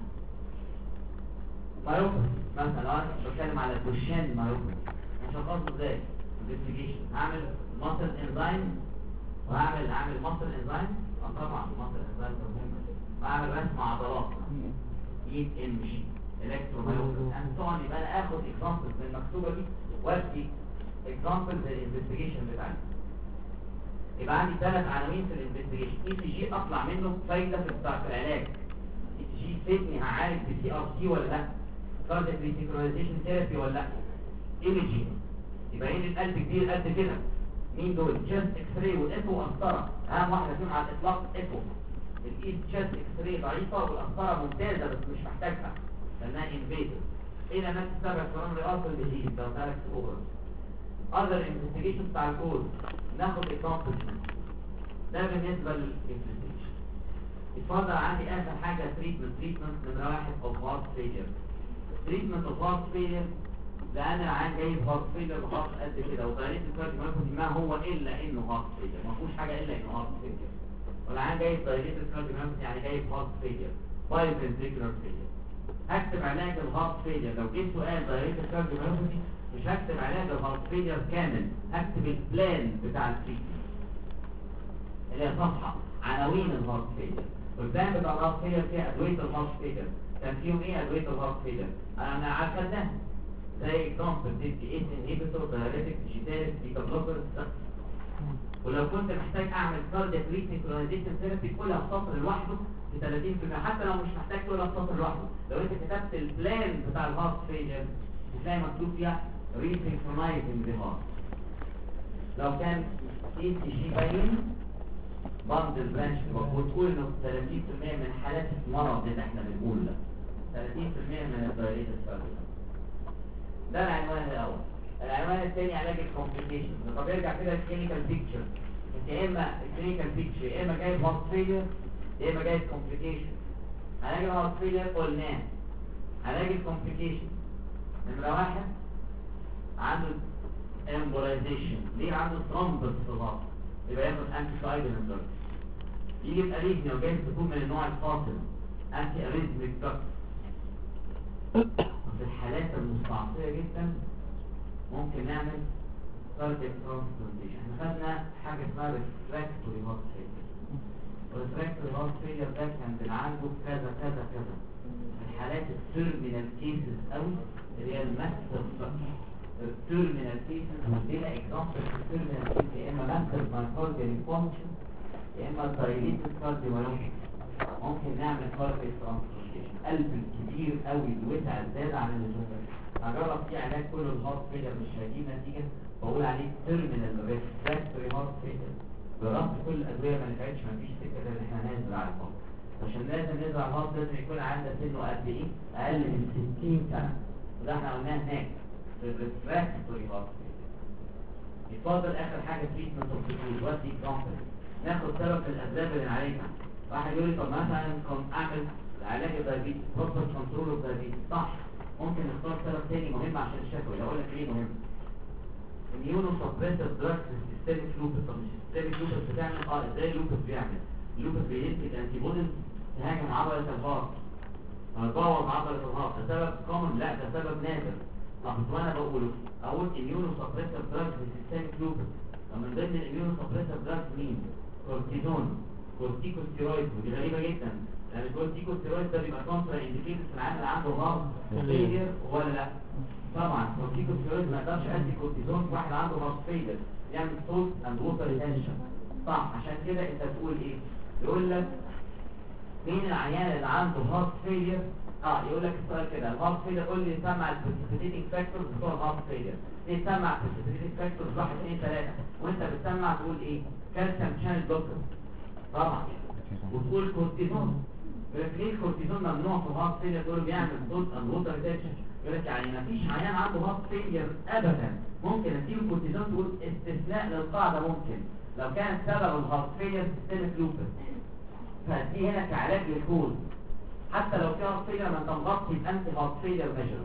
مايوباثي مثلا، لو انا بتكلم على الدوشان مايوباثي هشخصه ازاي؟ انفستيجيشن هعمل ماسل انزايم، وهعمل ماسل انزايم. طبعا ماسل انزايم مهمه. واعمل رسم عضلات ايد ام جي الكترومايوباثي اند سو اون. يبقى انا اخد اكزامبلز من المكتوبه دي وادي اكزامبلز للانفستيجيشن بتاعتي. يبقى عندي 3 عناوين في الانفستيجيشن. اي سي جي اطلع منه فايده في العلاج. اي سي جي فيدني هعالج بالسي ار سي ولا لا؟ كاردياك ريسينكرونايزيشن ثيرابي ولا لا؟ ايمجي يبين لي القلب كبير قد كده. مين دول؟ تشست اكس راي والايكو وقسطره. اهم واحده فيهم على الاطلاق ايكو. الايد تشست اكس راي ضعيفه والقسطره ممتازه بس مش محتاجها لانها انفيتر. ايه لما تتابع كورونري ارتر ديزيز لو ثلاث اوفر. اذر انفستيجيشن بتاع الكود ناخد اكزامبل. ده بالنسبه للانفستيجيشن. اتفضل عندي اخر حاجه تريتمنت نمره 1 اوف هارت فيلير. تريتمنت اوف هارت فيلير لان العيان جاي بهارت فيلير بهارت قد كده، وطريقه الكارديوميوباثي ما هو الا انه هارت فيلير، ما فيهوش حاجه الا انه هارت فيلير. والعيان جاي بطريقه الكارديوميوباثي يعني جاي بهارت فيلير، بايفنتريكولار فيلير. هكتب علاج الهارت فيلير. لو جه سؤال طريقه الكارديوميوباثي مش هكتب علاج الهارت فيلير كامل، هكتب البلان بتاع التريتمنت اللي هي صفحه عناوين الهارت فيلير. والبلان بتاع الهارت فيلير فيها ادويه الهارت فيلير. كان فيهم ايه ادويه الهارت فيلير؟ انا عارفه ده زي اكزامبل تدي ايس انهيبيتور، دايوريتك، ديجيتاليك، بيتا بلوكر. ولو ولو كنت محتاج اعمل كاردياك ريسينكرونايزيشن ثيرابي كلها في سطر لوحده ب 30%، حتى لو مش محتاج تقولها في سطر لوحده. لو انت كتبت البلان بتاع الهارت فيلير هتلاقي مكتوب فيها ريسينكرونايزنج ذا هارت. لو كان اي سي جي باين بندل برانش وتقول انه 30% من حالات المرض اللي احنا بنقول ده 30% من الدايليتد كارديو. ده العنوان الاول. العنوان الثاني علاج الكومبليكيشن. طب ارجع كده الكلينيكال بيكتشر، انت يا اما الكلينيكال بيكتشر يا اما جايب هارت فيلير يا اما جايب كومبليكيشن. علاج الهارت فيلير قلناه. علاج الكومبليكيشن نمره واحد عنده امبولايزيشن، ليه عنده ثرومبس في الهارت يبقى ياخد انتي سايدنج دراج. يجي باريزميا وجايز تكون من النوع الفاصل انتي اريزميك دراج. في الحالات المستعصيه جدا ممكن نعمل كاردياك ترانسبلانتيشن. احنا خدنا حاجه اسمها ريفراكتوري هارت فيلير. الريفراكتوري هارت فيلير ده كان بنعالجه كذا كذا كذا. الحالات التيرمينال كيسز قوي اللي هي الماستر التيرمينال كيسز، ودينا اكزامبل في التيرمينال كيس يا اما ماستر مايكارديال انفاركشن يا اما دايليتد كارديومايوباثي. ممكن نعمل كاردياك ترانسبلانتيشن. قلب الكبير قوي الوسع زاد عن اللزوم. هجرب فيه علاج كل الهارت فيلير مش هيجيب نتيجه، بقول عليه تيرمينال ريفراكتوري هارت فيلير. جربت كل الادويه ما نفعتش، مفيش سكه غير ان احنا نزرع الهارت. عشان لازم نزرع الهارت لازم يكون عنده سنه قد ايه؟ اقل من 60 سنه. وده احنا قلناه هناك في الريفراكتوري هارت فيلير. يفضل اخر حاجه تريتمنت اوف ديزيز. ودي اكزامبل ناخد سبب الاسباب اللي نعالجها. واحد يقول لي طب مثلا اعمل علاج الدايابيتس بروبر كنترول اوف دايابيتس. صح، ممكن نختار سبب تاني مهم عشان الشكوى. اقول لك ليه مهم. immuno suppressive drugs systemic lupus. طب systemic lupus بتعمل ازاي اللوبس بيعمل؟ اللوبس بينتج انتي بوديز تهاجم عضله الهارت تبوظ عضله الهارت. ده سبب كومن؟ لا، ده سبب نادر. طب وانا اقول immuno suppressive drugs systemic lupus. طب من ضمن الاميونو suppressive drugs مين؟ كورتيزون، كورتيكوستيرويد. ودي غريبه جدا لان الكورتيكوستيرويد ده بيبقى كونترا انديكيتد في العيان اللي عنده هارت فيلير ولا لا؟ طبعا كورتيكوستيرويد ما يقدرش ادي كورتيزون في واحد عنده هارت فيلير، يعمل صوت اند ووتر ريتنشن. صح، عشان كده انت تقول ايه؟ يقول لك مين العيان اللي عنده هارت فيلير؟ يقول لك السؤال كده الهارت فيلير قول لي سمع البريسبيتيتنج فاكتورز بتوع الهارت فيلير. ايه سمع البريسبيتيتنج فاكتورز 1 2 3 وانت بتسمع تقول ايه؟ كالسيوم شانل بلوكر طبعا، وتقول كورتيزون. يقول لك ليه الكورتيزون ممنوع في الهارت فيلير؟ تقول بيعمل صوت اند ووتر ريتنشن. يقول لك يعني ما فيش عيان عنده هارت فيلير ابدا ممكن اديله كورتيزون. تقول استثناء للقاعده ممكن لو كان سبب الهارت فيلير سيستميك لوبس، فدي هنا كعلاج للكوز. حتى لو في هارت فيلير ما انت مغطي بانتي هارت فيلير ميجر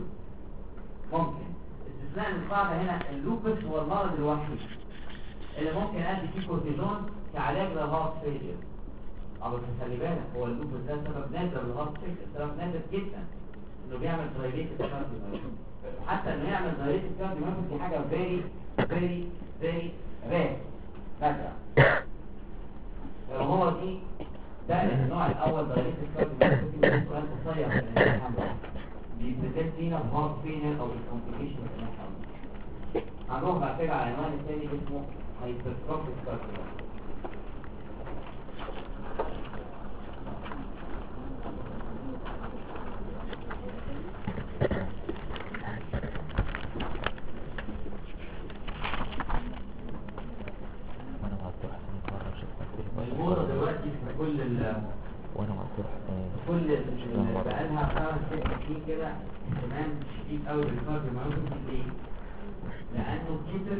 ممكن. استثناء للقاعده هنا اللوبس هو المرض الوحيد اللي ممكن ادي فيه كورتيزون كعلاج للهارت فيلير. بس خلي بالك هو اللوبس ده سبب نادر للهارت فيلير، سبب نادر جدا انه بيعمل دايليتد كارديومايوباثي. حتى انه يعمل دايليتد كارديومايوباثي دي حاجه فيري فيري فيري رير نادره. هو دي ده النوع الاول دايليتد كارديومايوباثي. ده سؤال قصير في الامتحان بيبريزنت لينا الهارت فيلير او الكومبليكيشن اللي احنا قلناها. هنروح بعد كده على العنوان الثاني اسمه هايبرتروفيك كارديومايوباثي. الموضة دلوقتي في كل بقالها 5 6 سنين كده اهتمام شديد قوي بالكارديومايوباثي. ليه؟ لانه كتر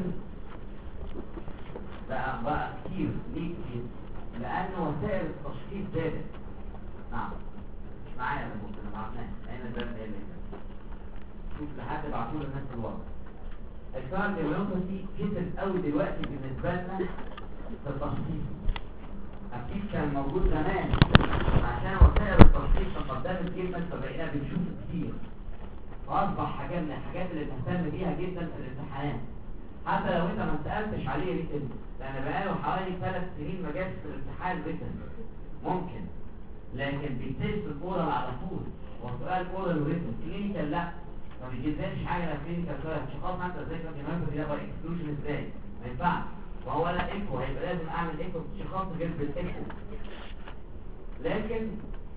بقى كتير. ليه كتير؟ لان وسائل التشخيص زادت. نعم مش معايا يا دكتور، ما عرفناش اين الدرس ايه اللي شوف لحد بعتوا له الناس الوضع. الكارديومايوباثي كتر قوي دلوقتي بالنسبه لنا في التشخيص. اكيد كان موجود زمان عشان وسائل التشخيص تقدمت جدا فبقينا بنشوفه كتير، واصبح حاجه من الحاجات اللي بنهتم بيها جدا في الامتحانات. حتى لو انت ما سالتش عليه ريتن، لان بقاله حوالي 3 سنين ما جاش في الامتحان ريتن ممكن، لكن بيتسال في الاورال على طول. وسؤال اورال وريتن كلينيكال لا، ما بيجيبلناش حاجه لا كلينيكال ولا تشخيص. انت ازاي كارديومايوباثي ده باي اكسكلوجن؟ ازاي؟ ما ينفعش. وهو انا ايكو هيبقى لازم اعمل ايكو شخص غير بالايكو، لكن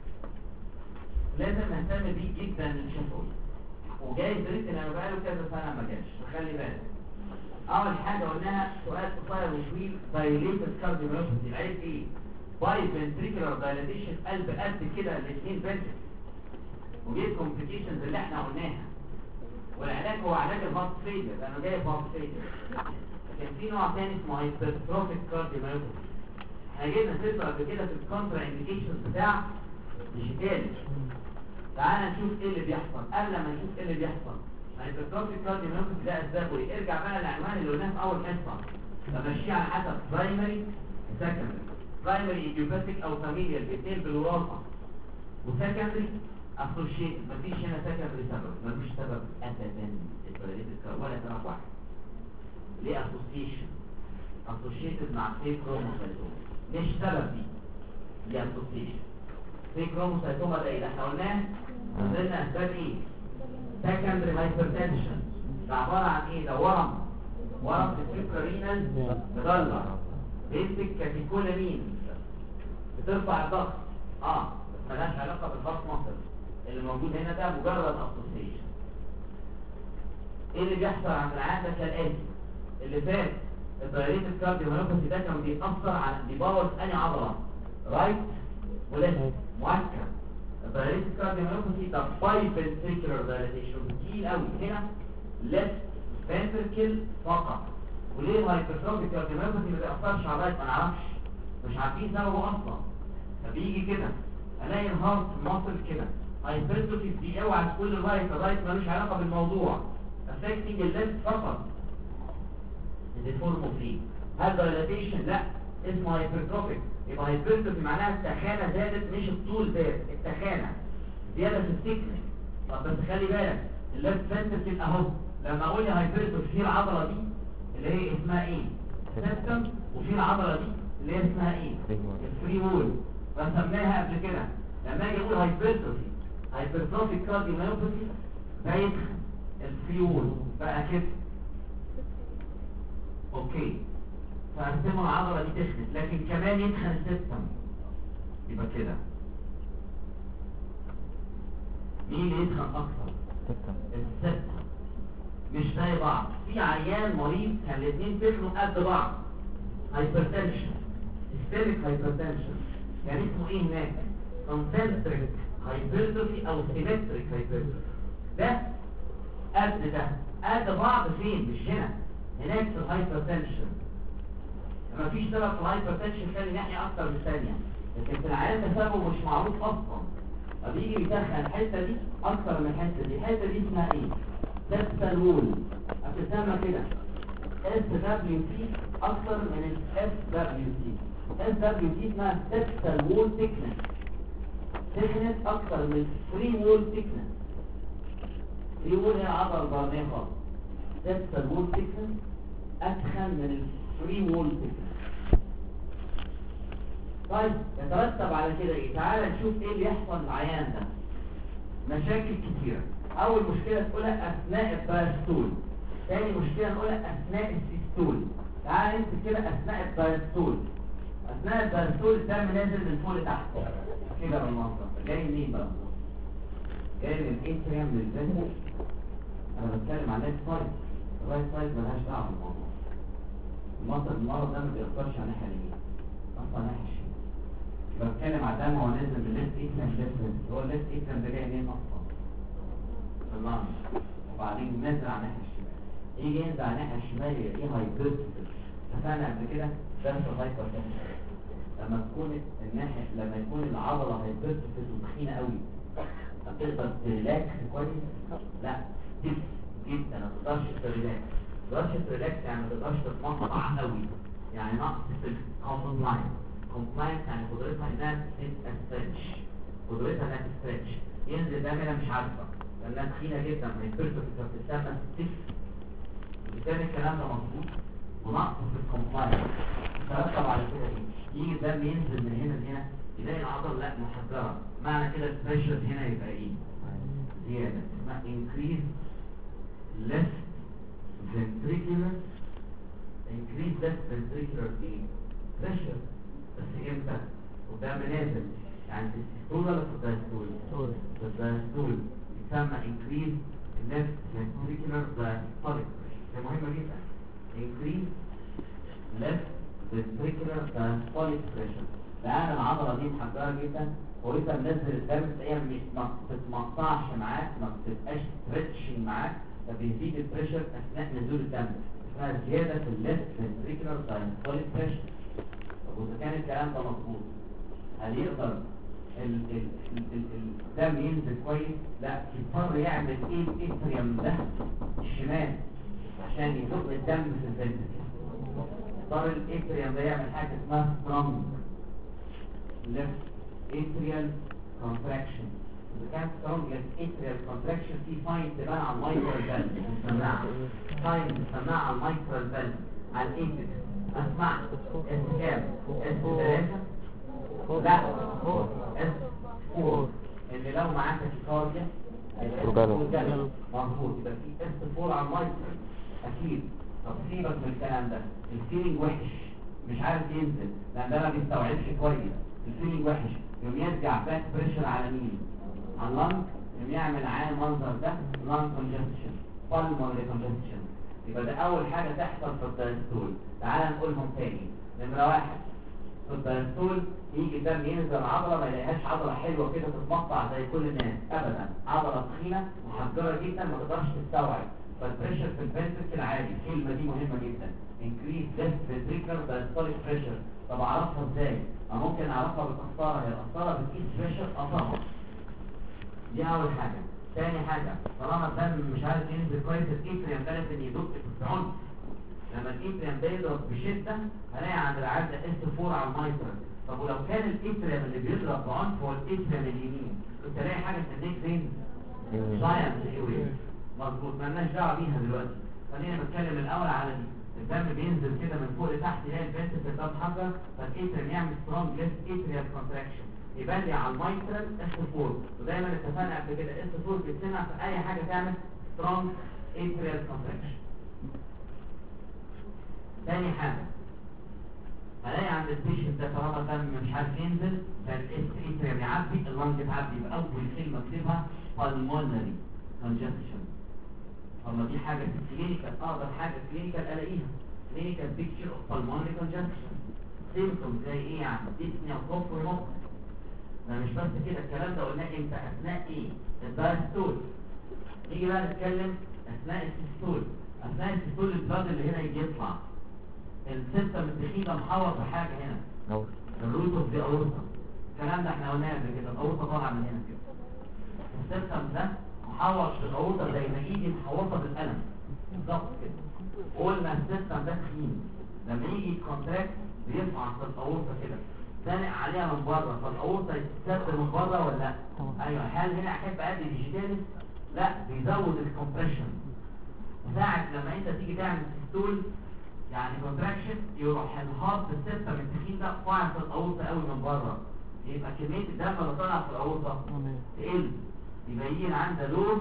لازم نهتم بيه جدا للشفوي. وجايز ريت ان انا بقاله كذا سنه ما جاش، فخلي بالك. اول حاجه قلناها سؤال قصير وطويل، دايليتد كارديوميوباثي، العيب ايه؟ باي فنتريكولار دايليتيشن، قلب قد كده الاثنين فنتريكل، ودي الكومبليكيشنز اللي احنا قلناها. والعلاج هو علاج الهارت فيلير لانه جاي هارت فيلير. لكن في نوع ثاني اسمه هايبرتروفيك كارديوميوباثي، احنا جبنا سيرته قبل كده في الكونترا انديكيشنز بتاع ديجيتالي. تعال نشوف ايه اللي بيحصل. قبل ما نشوف ايه اللي بيحصل، هايبرتروفيك كارديوميوباثي ده اسبابه ايه؟ ارجع بقى للعنوان اللي قلناه في اول حصه، بمشيه على حسب برايمري وسكندري. برايمري ايديوباثيك او فاميليال بيتين بالوراثه، وسكندري اسوشيت، مفيش هنا سكندري سبب، مفيش سبب ابدا ولا سبب واحد. ليه اسوشيشن؟ اسوشيتد مع فيك كروموسايتوم، مش سبب دي اسوشيشن. فيك كروموسايتوم ده ايه؟ احنا قلناه قلنا اسباب ايه؟ سكندري هايبرتنشن، ده عباره عن ايه؟ ده ورم في السوبرارينال مدلع، بيمسك كاتيكولامين بترفع الضغط، بس ملهاش علاقه بالهارت ماسل. اللي موجود هنا ده مجرد اسوسيشن. ايه اللي بيحصل عند العيان ده كالاتي؟ اللي فات الدايليتد كارديوميوباثي ده كان بيأثر على بيبوظ انهي عضله؟ رايت وليفت مؤكد. الدايليتد كارديوميوباثي ده باي فنتريكولار دايليتيشن كتير قوي هنا، ليفت فنتريكل فقط. وليه الهايبرتروفيك كارديوميوباثي ما بيأثرش على الرايت؟ ما نعرفش، مش عارفين سببه اصلا. فبيجي كده الاقي الهارت ماسل كده هايبرتروفي دي، اوعى تقول الرايت ملوش علاقه بالموضوع، افكتنج الليفت فقط. دي فورم اوف ايه؟ هل دايلاتيشن؟ لا، اسمه هايبرتروفيك. يبقى هايبرتروفي معناها التخانه زادت مش الطول زاد، التخانه زياده في الثيكنس. طب بس خلي بالك الليفت فنتركل اهو، لما اقول لي هايبرتروفي في العضله دي اللي هي اسمها ايه؟ سيستم، وفي العضله دي اللي هي اسمها ايه؟ الفري وول. رسمناها قبل كده. لما اجي اقول هايبرتروفيك كارديوميوباثي بيدخل الفري وول بقى كده، اوكي، فارسموا العضله دي تخنت، لكن كمان يدخل السيستم يبقى كده. مين اللي يدخل اكتر؟ السيستم، مش زي بعض. في عيان مريض كان الاثنين بيدخلوا قد بعض، هايبرتنشن، سيستميك هايبرتنشن، يعني اسمه ايه هناك؟ كونسنتريك هايبرتروفي او سيمتريك هايبرتروفي. ده قد بعض فين؟ مش هنا، هناك في الهايبرتنشن. لما فيش سبب في الهايبرتنشن خلي ناحية اكتر من الثانية، لكن في العيان ده سببه مش معروف اصلا، فبيجي يدخل الحتة دي اكتر من الحتة دي. الحتة دي اسمها ايه؟ سيستال وول، هتسمى كده SWT اكتر من SWT. SWT اسمها سيستال وول ثيكنس، ثيكنس اكتر من فري وول ثيكنس. فري وول هي العضله البرانيه خالص، سيستال وول ثيكنس اتخن من الفري وول ثيكنس. طيب يترتب على كده ايه؟ تعال نشوف ايه اللي يحصل للعيان ده. مشاكل كتيره. اول مشكله تقولها اثناء الدايستول، ثاني مشكله نقولها اثناء السيستول. تعال نمسك كده اثناء الدايستول. اثناء الدايستول الدم نازل من فوق لتحت كده بالمنظر. جاي منين بقى؟ جاي من الاتريوم للفنتر. انا بتكلم عن الليفت سايد، الرايت سايد ملهاش دعوه بالموضوع. المرض ده ما بيأثرش على الناحيه اليمين، اصلا ناحيه الشمال. يبقى بتكلم على الدم هو نازل من الليفت اتريوم للفنتر. هو الليفت اتريوم ده جاي منين اصلا؟ اللانج، وبعدين نازل على الناحيه الشمال. يجي ينزل على الناحيه الشمال يلاقيه هايبرتروفي. اتفقنا قبل كده درس الهايبرتنشن، لما يكون العضله هايبرتروفي وتخينه قوي هتقدر تريلاكس كويس؟ لا، تف جدا، ما تقدرش تريلاكس. ما تقدرش تريلاكس يعني ما تقدرش تتمطع قوي، يعني نقص في الكومبلاينس. كومبلاينس يعني قدرتها انها تستريتش، قدرتها انها تستريتش. ينزل ده منها مش عارفه لانها تخينه جدا، هايبرتروفي فبتسمى ستيف. بالتالي الكلام ده مظبوط، ونقص في الكومبلاينس ترتب على كده ايه؟ يجي الدم ينزل من هنا لهنا يلاقي العضله لا محجره، معنى كده البريشر هنا يبقى ايه؟ زياده، اسمها increase left ventricular increase left ventricular pressure بس امتى؟ قدام نازل يعني السيستول ولا في الدايستول؟ في الدايستول يسمى increase left ventricular diastolic pressure. دي مهمة جدا. increase left ventricular diastolic pressure. لأن العضلة دي محجرة جدا وانت منزل الدم تلاقيها ما بتتمقطعش معاك، ما بتبقاش ستريتشنج معاك، فبيزيد البريشر اثناء نزول الدم، اسمها زياده في الليفت فنتريكولار دايستوليك بريشر. طب واذا كان الكلام ده مظبوط هل يقدر الدم ينزل كويس؟ لا، يضطر يعمل ايه الاتريوم ده الشمال عشان يزق الدم في الفنتريكل. يضطر الاتريوم ده يعمل حاجه اسمها سترونج left atrial contraction. إذا كانت strong left atrial contraction في ساين تبان على المايكرال فالف السماعة، ساين السماعة على المايكرال فالف على الإيبكس. أسمع اس كام؟ اس 3 لا اس 4 اللي لو معاك تاكيكارديا مظبوط يبقى في اس 4 على المايكرال أكيد. طب سيبك من الكلام ده، الفيلينج وحش مش عارف ينزل لأن ده ما بيستوعبش كويس، الفيلينج وحش يوم يرجع باك بريشر على مين؟ على اللنج، يوم يعمل عين المنظر ده لانج كونجستشن بالمونري كونجستشن. يبقى ده اول حاجه تحصل في الدايستول. تعال نقولهم تاني. نمره واحد في الدايستول يجي الدم ينزل العضله ما يلاقيهاش عضله حلوه كده تتمقطع زي كل الناس ابدا، عضله تخينه محجره جدا ما تقدرش تستوعب، فالبريشر في الفنتركل عالي. الكلمه دي مهمه جدا، انكريز ليفت فنتريكولار دايستوليك بريشر. طب اعرفها ازاي؟ ممكن اعرفها بالقسطره. هي القسطره بتقيس بريشر طبعا، دي اول حاجه. ثاني حاجه طالما الدم مش عارف ينزل كويس الاتريوم ده لازم يدق بعنف. لما الاتريوم ده يضرب بشده هلاقي عند العيان ده اس 4 على المايترال. طب ولو كان الاتريوم اللي بيضرب بعنف هو الاتريوم اليمين كنت الاقي حاجه تديك فين؟ جاينت ايوي. مظبوط، مالناش دعوه بيها دلوقتي، خلينا بتكلم الاول على دي. الدم بينزل كده من فوق لتحت يلاقي الفنتركل ده اتحجر فالاتريوم يعمل سترونج ليفت اتريال كونتراكشن يبان لي على المايترال اس 4. ودايما اتفقنا قبل كده اس 4 بتسمع في اي حاجه تعمل سترونج اتريال كونتراكشن. ثاني حاجه هلاقي عند البيشنت ده طالما الدم مش عارف ينزل فالاس اتريال يعبي اللنج تعبي. يبقى اول كلمه اكتبها بالمونري كونجستشن. طب دي حاجه في الكلينيكال، اقدر حاجه كلينيكال الاقيها كلينيكال بيكتشر اوف بالمونري كونجستشن. سيمبتوم زي ايه يعني؟ ديسنيا وكوف ونقص. ده مش بس كده، الكلام ده قلناه امتى؟ اثناء ايه؟ الدايستول. نيجي بقى نتكلم اثناء السيستول. اثناء السيستول البلاد اللي هنا يجي يطلع السيستم التخين ده محوط بحاجه هنا الروت اوف ذا اورتا. الكلام ده احنا قلناه قبل كده، الاورتا طالعه من هنا كده. السيستم ده محوط بالاورتا زي ما ايدي محوطه بالقلم بالظبط كده. قلنا السيستم ده تخين لما يجي يتكونتراكت بيصعد في الاورتا كده زانق عليها من بره فالاورتا يتسد من بره ولا لا؟ ايوه. هل هنا احب ادي ديجيتاليس؟ لا، بيزود الكومبريشن. ساعه لما انت تيجي تعمل سيستول يعني كونتراكشن يروح الهارت السيستم التخين ده قاعد في الاورتا قوي من بره، يبقى كميه الدم اللي طالعه في الاورتا تقل، يبقى يجي عندها لو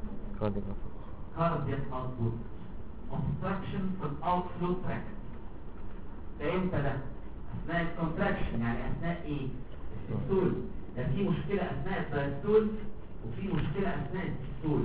كاردياك اوتبوت obstruction في الاوت فلو تراكت. ده امتى ده؟ اثناء الكونتراكشن يعني اثناء ايه؟ السيستول. ده في مشكله اثناء الدايستول وفي مشكله اثناء السيستول.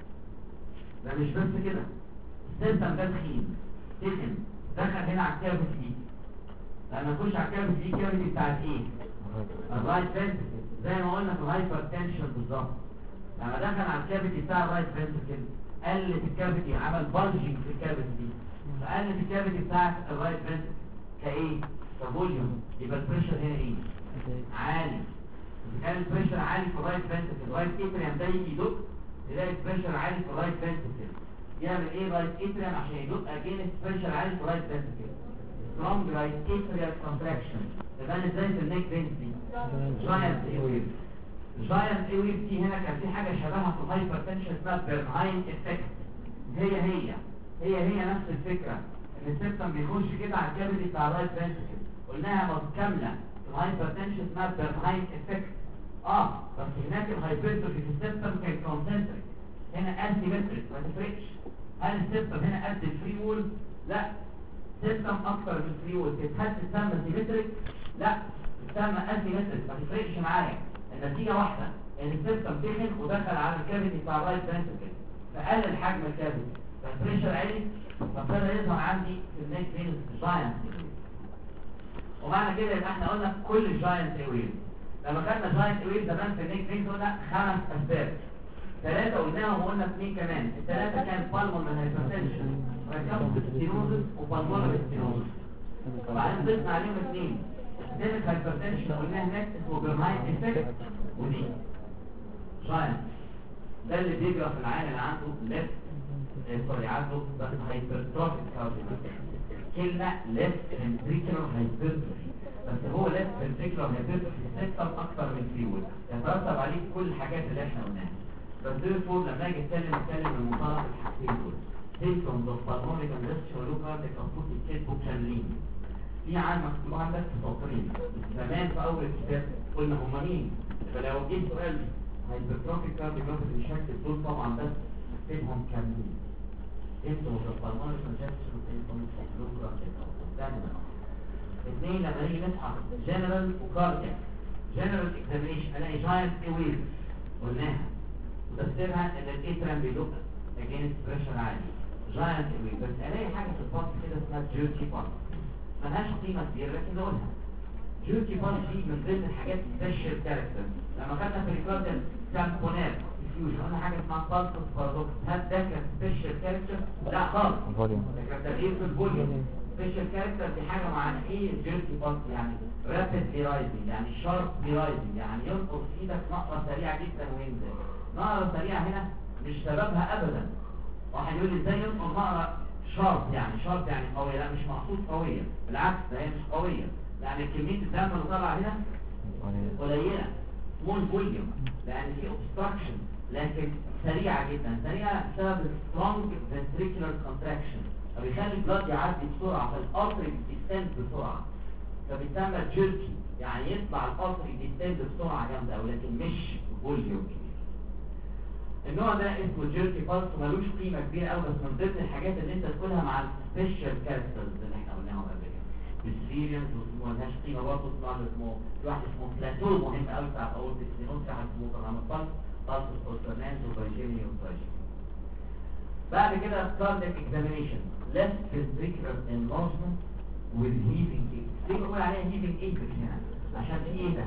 ده مش بس كده، السيستم ده تخين تخن دخل هنا على الكافيتي دي. لما يخش على الكافيتي دي الكافيتي بتاعت ايه؟ الرايت فنتركل زي ما قلنا في الهايبر تنشن بالظبط. لما دخل على الكافيتي بتاع الرايت فنتركل قلت الكافيتي، عمل بلجنج في الكافيتي دي فقلت الكافيتي بتاعت الرايت فنتركل كايه؟ كفوليوم. يبقى البريشر هنا ايه؟ عالي. اذا كان البريشر عالي في الرايت فنتركل الرايت اتريوم ده يجي يدق تلاقي البريشر عالي في الرايت فنتركل. يعمل ايه رايت اتريوم عشان يدق اجينست بريشر عالي في الرايت فنتركل؟ سترونج رايت اتريال كونتراكشن. تبان ازاي في النيك فينز دي؟ جاينت ايويف. الجاينت ايويف دي هنا كان في حاجه شبهها في الهايبر تنشن اسمها بيرنهايم افكت. هي نفس الفكره ان السيستم بيخش كده على الكافيتي بتاع الرايت فنتركل. قلناها كامله في الهايبر تنشن اسمها بيرنهايم افكت. بس هناك الهايبرتروفي في السيستم كان كونسنتريك، هنا اسيمتريك ما تفرقش. هل السيستم هنا قد الفري وول؟ لا، سيستم اكتر من الفري وول هل تسمى سيمتريك؟ لا، تسمى اسيمتريك. ما تفرقش معايا، النتيجه واحده، ان السيستم دخل ودخل على الكافيتي بتاع الرايت فنتركل فقلل حجم الكافيتي فالبريشر عالي فابتدى يظهر عندي في النيك فينز جاينت. ومعنى كده يبقى احنا قلنا كل جاينت ويف. لما خدنا جاينت ويف زمان في النيك فينز قلنا 5 اسباب، 3 قلناهم وقلنا 2 كمان. الثلاثه كان بالمون هايبرتنشن ركبوا ستينوزس وبالمون ستينوزس، وبعدين ضفنا عليهم 2 سيستميك هايبرتنشن قلناه هناك اسمه برماين افكت، ودي جاينت ده اللي بيجرى في العين اللي عنده ليفت عنده هايبرتروفيك كارديوميوباثي. كلمه ليفت فنتريكولار هايبرتروفي، بس هو ليفت فنتريكولار هايبرتروفي سيستم اكتر من فيول يترتب عليه كل الحاجات اللي احنا قلناها. بس دول لما اجي اتكلم من منطلق الحاجتين دول سيستم اوف بالمونري كونجستشن ولو كارديك اوتبوت الكيت بوك شاملين. في عام مكتوب عندك في سطرين زمان في اول الكتاب قلنا هم مين، فلو جه سؤال هايبرتروفيك كارديوميوباثي بشكل دول طبعا بس اكتبهم كاملين. سيستم اوف بالمونري كونجستشن وسيستم اوف لو كارديك اوتبوت. اثنين لما نيجي نصحى جنرال وكاردياك. جنرال اكزامينيشن الاقي جاينت ويف قلناها وتفسيرها ان الاترام بيدق اجينست بريشر عالي جاينت ويف. بس الاقي حاجه في الباص كده اسمها جيرتي باص ملهاش قيمه كبيره لكن اقولها. جيرتي باص دي من ضمن الحاجات سبيشال كاركتر. لما خدنا في الكارديال تامبونات ديفيوجن قلنا حاجه اسمها بالس بارادوكس. هل ده كان سبيشال كاركتر؟ لا خالص، ده كان تغيير في الفوليوم. سبيشال كاركتر دي حاجه معناها ايه الجيرتي باص؟ يعني رابيدلي رايزنج، يعني شاربلي رايزنج، يعني ينقص ايدك نقره سريعه جدا وينزل. نقره سريعه هنا مش سببها ابدا. واحد يقول لي ازاي ينقص نقره شارب؟ يعني شارب يعني قويه، لا مش مقصود قويه، بالعكس ده هي مش قويه، يعني كميه الدم اللي طالعه هنا قليله سمول فوليوم لان في اوبستراكشن، لكن سريعه جدا. سريعه بسبب سترونج فنتريكولار كونتراكشن فبيخلي البلاد يعدي بسرعه فالارتري بيستند بسرعه فبيسمى جيركي، يعني يطلع الارتري بيستند بسرعه جامده ولكن مش فوليوم كبير. النوع ده اسمه جيركي بالس ومالوش قيمه كبيره قوي، بس من ضمن الحاجات اللي انت تقولها مع السبيشال كاركترز اللي احنا قلناهم قبل كده. اكسبيرينس ومالهاش قيمه برضه اسمه في واحد اسمه بلاتو مهم قوي بتاع اورتيك سينوس، في واحد اسمه طبعا بالس اوسترنانز وفايجيني وفايجيني. بعد كده كاردياك اكزامينيشن left ventricular enlargement with heaving apex. ليه بقول عليها heaving apex هنا؟ عشان في ايه ده؟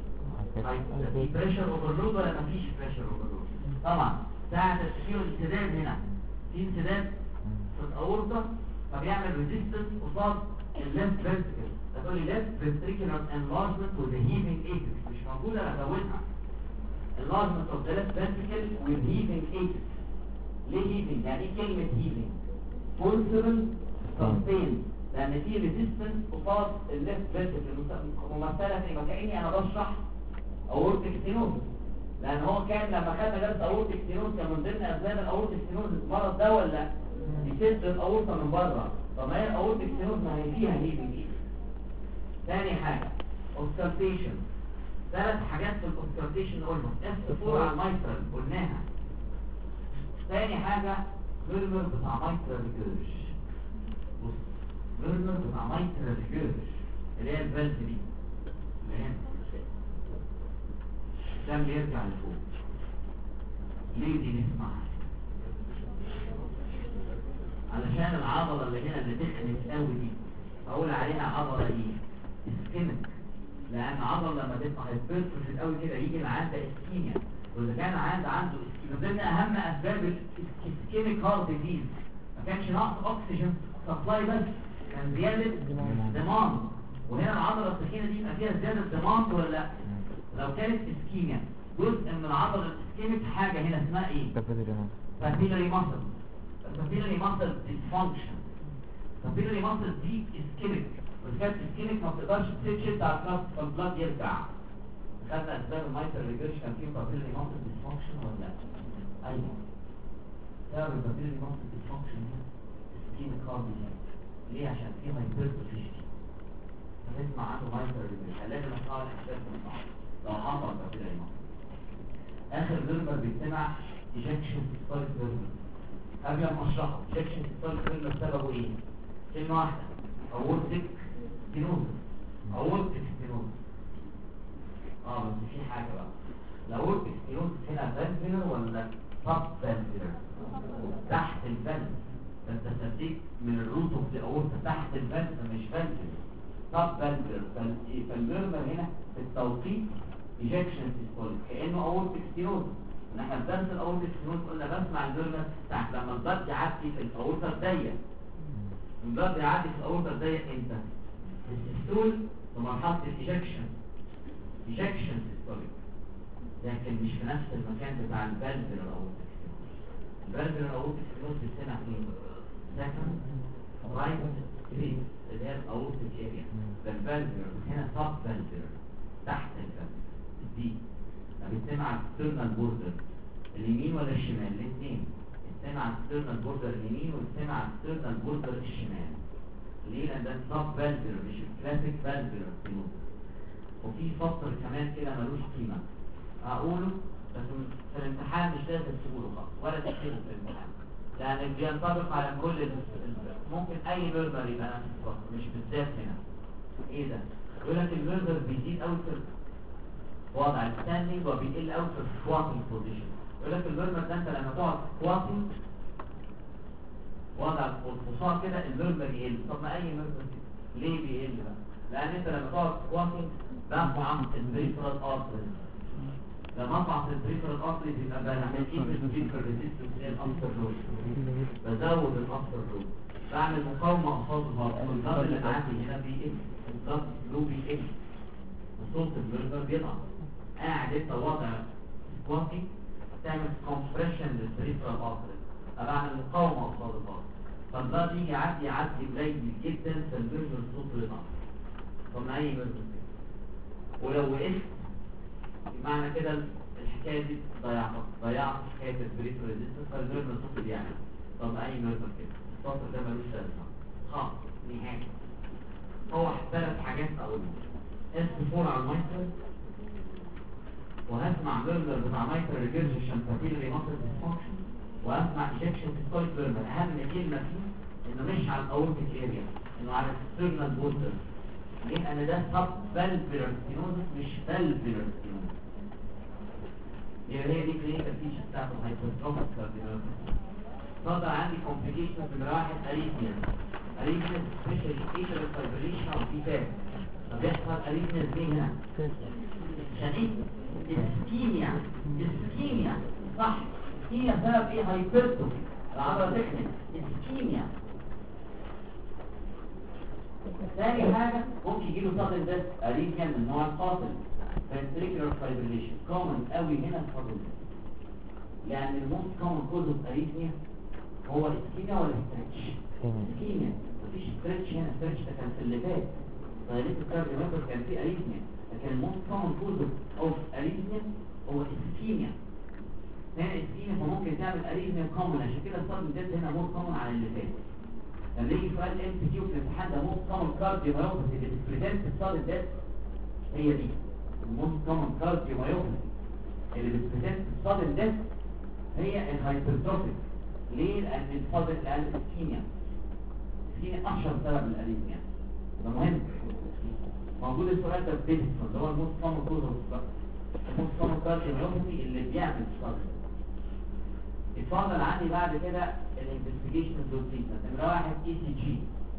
في بريشر اوفرلود ولا مفيش بريشر اوفرلود؟ طبعا ساعة في انسداد هنا، في انسداد في الاورطة فبيعمل ريزيستنس قصاد الليفت فنتريكل. هتقول لي left ventricular enlargement with heaving apex مش موجودة، انا ازودها enlargement of the left ventricle with heaving apex. ليه هيفنج؟ يعني ايه كلمة هيفنج؟ فورسبل سستين، لأن في ريزيستنس قصاد الليفت فنتركل ممثلة في كأني أنا بشرح أورتيك ستينوزس، لأن هو كان لما خدنا درس أورتيك ستينوزس كان من ضمن أسباب الأورتيك ستينوزس المرض ده ولا يسد الأورطة من بره، طب ما هي الأورتيك ستينوزس ما هي فيها هيفنج. ثاني حاجة اوسكالتيشن. 3 حاجات في الاوسكالتيشن قلنا F4 على المايترال قلناها. ثاني حاجة فيرمر بتاع مايترال ريجيرش. بص فيرمر بتاع مايترال ريجيرش اللي هي الفالف دي اللي هنا الدم بيرجع لفوق. ليه دي نسمعها؟ علشان العضلة اللي هنا اللي تخنت قوي دي اقول عليها عضلة ايه؟ اسكيميك، لان عضلة لما تبقى هيبرتروفيد قوي كده يجي العيان ده اسكيميا، واذا كان العيان ده عنده من ضمن اهم اسباب الاسكيميك هارت ديزيز ما كانش نقص اكسجين سبلاي بس، كان زياده ديماند. وهنا العضله السخينه دي يبقى فيها زياده ديماند ولا لا؟ لو كانت اسكيميا جزء من العضله الاسكيميك حاجه هنا اسمها ايه؟ بابيلاري ماسل. البابيلاري ماسل ديسفانكشن. البابيلاري ماسل دي اسكيميك، واذا كانت اسكيميك ما بتقدرش تشد على البلاد فالبلاد يرجع. خدنا اسباب المايترال ريجيرش كان فيه بابيلاري ماسل ديسفانكشن ولا لا؟ ايوه سبب البابيلاري ماسل ديسفانكشن هنا اسكيميك هارت ديزيز. ليه؟ عشان فيه هايبرتروفي. هتسمع عنه مايترال ريجيرش لازم اسمع الاسباب بتاعته لو حصل بابيلاري ماسل. اخر فيرمر بيجتمع ايجكشن سيستوليك فيرمر. قبل ما اشرحه ايجكشن سيستوليك فيرمر سببه ايه؟ كلمه واحده اورتيك ستينوزس اورتيك ستينوزس. بس في حاجه بقى، الاورتيك ستينوزس هنا فالفيلر ولا سب فالفيلر؟ تحت الفالف. انت سديت من الروت اوف ذا اورتا تحت الفالف مش فالفيلر، سب فالفيلر. فالميرمر هنا في التوقيت ايجكشن سيستوليك كانه اورتيك ستينوزس. ان احنا في درس الاورتيك ستينوزس قلنا بسمع الميرمر ساعه لما الضغط يعدي في الاورتا الضيق. الضغط يعدي في الاورتا الضيق امتى؟ السيستول في مرحله الايجكشن سيستوليك، لكن مش في نفس المكان بتاع الفالفيلر اورتيك. الفالفيلر اورتيك ستينوزس بتسمع في سكند رايت ستريت اللي هي الاورتيك اريا. ده الفالفيلر هنا سب فالفيلر تحت الفالفيلر دي. بتسمع على السترنال بوردر اليمين ولا الشمال؟ الاثنين. بتسمع على السترنال بوردر اليمين وبتسمع على السترنال بوردر الشمال. ليه؟ لان ده سب فالفيلر مش الكلاسيك فالفيلر ستينوزس. وفي سطر كمان كده ملوش قيمه اقوله، بس في الامتحان مش لازم تقوله خالص ولا تكتبه في الامتحان، لان بينطبق على كل ممكن اي ميرمر يبقى نفس السطر، مش بالذات هنا. ايه ده؟ يقول لك الميرمر بيزيد قوي في وضع الستاندنج وبيقل قوي في السكواتنج بوزيشن. يقول لك الميرمر ده انت لما تقعد سكواتنج وضع الفصاء كده الميرمر يقل. طب ما اي ميرمر ليه بيقل بقى؟ لان انت لما تقعد سكواتنج بقطع البريفرال ارتري. لما اقطع البريفرال ارتري يبقى بعمل ايه في البريفرال ريزيستنس اللي هي الابتر لود، بزود الابتر لود، بعمل مقاومه قصاد الضغط. الضغط اللي عندي هنا بيقل، الضغط لو بيقل وصوت الميرمر بيضعف. قاعد انت وضع سكواتنج تعمل كومبريشن للبريفرال ارتري، بعمل مقاومه قصاد الضغط. فالضغط يجي يعدي قليل جدا فالميرمر صوته يضعف. طب ما اي ميرمر كده، ولو وقفت بمعنى كده الحكايه دي ضيعت حكايه البريفرال ريزيستنس فالميرمر صوته بيعمل. طب اي ميرمر كده السطر ده ملوش لازمه خالص نهائي. هو 3 حاجات اقولهم: اس4 على المايترال، وهسمع ميرمر بتاع مايترال ريجرجيشن كابيلاري ماسل ديسفانكشن، وهسمع ايجكشن سيستوليك ميرمر. اهم كلمه فيه انه مش على الاورتيك اريا، انه على السترنال بوردر. ليه؟ لان ده سب فالفيلر ستينوزس مش فالفيلر ستينوزس. هي دي كلينيكال فيتشر بتاعت الهايبرتروفيك كارديوميوباثي. فضل عندي كومبليكيشن من واحد اريثميا سبيشالي ايترال فايبريشن او في فات. فبيحصل اريثميا ليه هنا؟ عشان ايه؟ اسكيميا صح. اسكيميا سبب ايه؟ هايبرتروفي العضله تكنت اسكيميا. ثاني حاجه ممكن يجيله صدر بس اريثميا من النوع القاتل ventricular fibrillation كومن قوي هنا الصدر، لان الموست كومن كوز اوف اريثميا هو اسكيميا ولا ستريتش؟ اسكيميا. مفيش ستريتش هنا، ستريتش ده كان في اللي فات طيب الكارديوميوباثي كان فيه اريثميا، لكن الموست كومن كوز اوف اريثميا هو اسكيميا. هنا اسكيميا فممكن تعمل اريثميا كومن، عشان كده الصدر ده هنا موست كومن على اللي فات. لما يجي سؤال ام سي كيو في الامتحان ده موست كومن كارديوميوباثي اللي بتبريزنت الصدر ده هي دي الموست كومن كارديوميوباثي اللي بتبريزنت الصدر ده هي الهايبرتروفيك. ليه؟ لان الصدر قال اسكيميا. اسكيميا اشهر سبب للاريثميا. ده مهم. موجود السؤال ده في بيتسون اللي هو الموست كومن كوز اوف الموست كومن كارديوميوباثي اللي بيعمل الصدر. اتفضل عندي بعد كده الانفستيجيشن والتريتمنت. نمره 1 اي سي جي.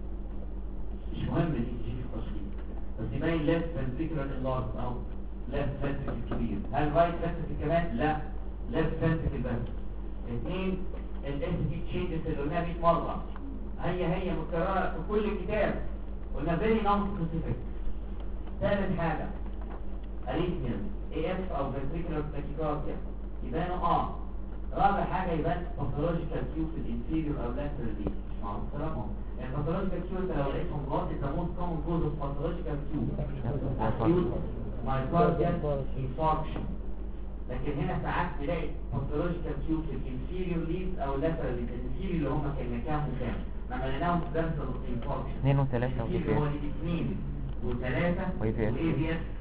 مش مهم الاي سي جي في التشخيص، بس يبين ليفت فنتريكولار انلارج او ليفت فنتريكل كبير. هل رايت فنتريكل كمان؟ لا، ليفت فنتريكل بس. 2 الاس دي تشينجز اللي قلناها 100 مره، هي متكرره في كل كتاب، قلنا فيري نون سبيسيفيك. ثالث حاجه اريثميا اي اف او فنتريكولار تاكيكارديا يبانوا رابع حاجه يبان باثولوجيكال كيو في الانفيريور او لاترال دي مش معروف سببهم. يعني باثولوجيكال كيو انت لو لقيتهم غلط انت موست كومن كوز اوف باثولوجيكال كيو اكيوت مايوكارديال انفاركشن. لكن هنا ساعات تلاقي باثولوجيكال كيو في الانفيريور ليدز او لاترال ليدز. الانفيريور اللي هم كام وكام؟ لما لقيناهم في درس الانفاركشن 2 و3 هو 2 و3 واي بي اس.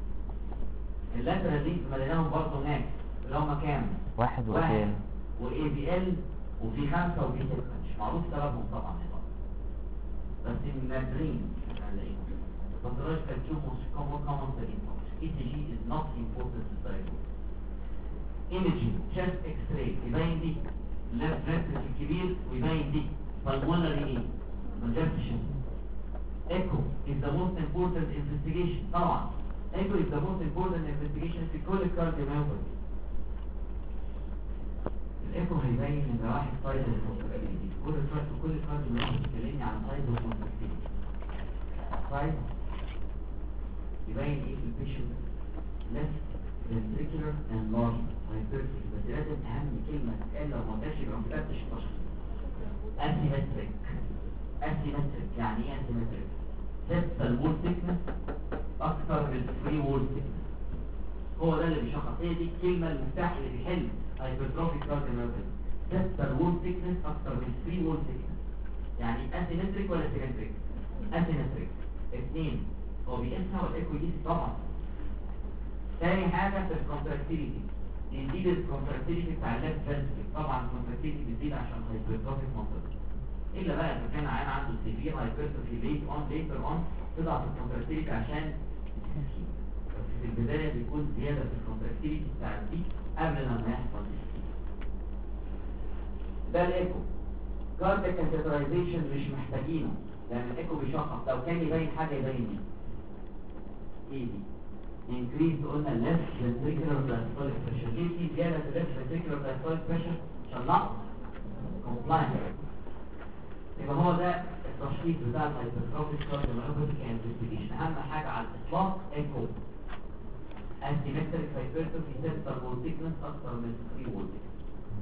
اللاترال ليدز لقيناهم برضه هناك اللي هم كام؟ 1 و2 واي بي ال وفي 5 وفي 6 مش معروف سببهم طبعا. بس membrane pathological tumors common symptoms. ECG is not important to diagnose. Imaging chest X-ray يبين دي left ventricle الكبير ويبين دي pulmonary congestion. Echo is the most important investigation. طبعا Echo is the most important investigation في كل cardiomyopathy. الايكو هيبين ان واحد سايد الكونتراكتيليتي. كل cardiomyopathy بيكلمني عن سايد الكونتراكتيليتي. سايد يبين ايه في البيشنت؟ left ventricular enlargement hypertrophy. بس لازم اهم كلمه تتقال لو ما قلتش يبقى مفتش التشخيص. asymmetric يعني ايه asymmetric؟ septal wall thickness اكثر من free wall thickness. هو ده اللي بيشخص. هي دي الكلمه المفتاح اللي بيحل hypertrophic cardiomyopathy. septal wall thickness اكثر من free wall thickness. يعني asymmetric ولا symmetric؟ asymmetric. اثنين هو بيقيسها والايكو دي طبعا. تاني حاجه في الكونتراكتيليتي يزيد الكونتراكتيليتي بتاع الليفت فنتريكل. طبعا الكونتراكتيليتي بتزيد عشان هايبرتروفيك منطقه. الا بقى اذا كان عيان عنده سيفير هايبرتروفي ليتر اون تضعف الكونتراكتيليتي عشان التسخين. بس في البدايه بيكون زياده في الكونتراكتيليتي بتاع دي قبل ما يحصل. ده الايكو. كاردياك كاتيترايزيشن مش محتاجينه لان الايكو بيشخص. لو كان يبين حاجه يبين دي. ايه دي؟ increase قلنا left ventricular diastolic pressure. ليه في زيادة في left ventricular diastolic pressure؟ عشان نقص compliance. يبقى هو ده التشخيص بتاع الهايبرتروفيك cardiomyopathy كانفستيجيشن. أهم حاجة على الإطلاق echo. asymmetric hypertrophy septal wall thickness أكثر من free wall thickness.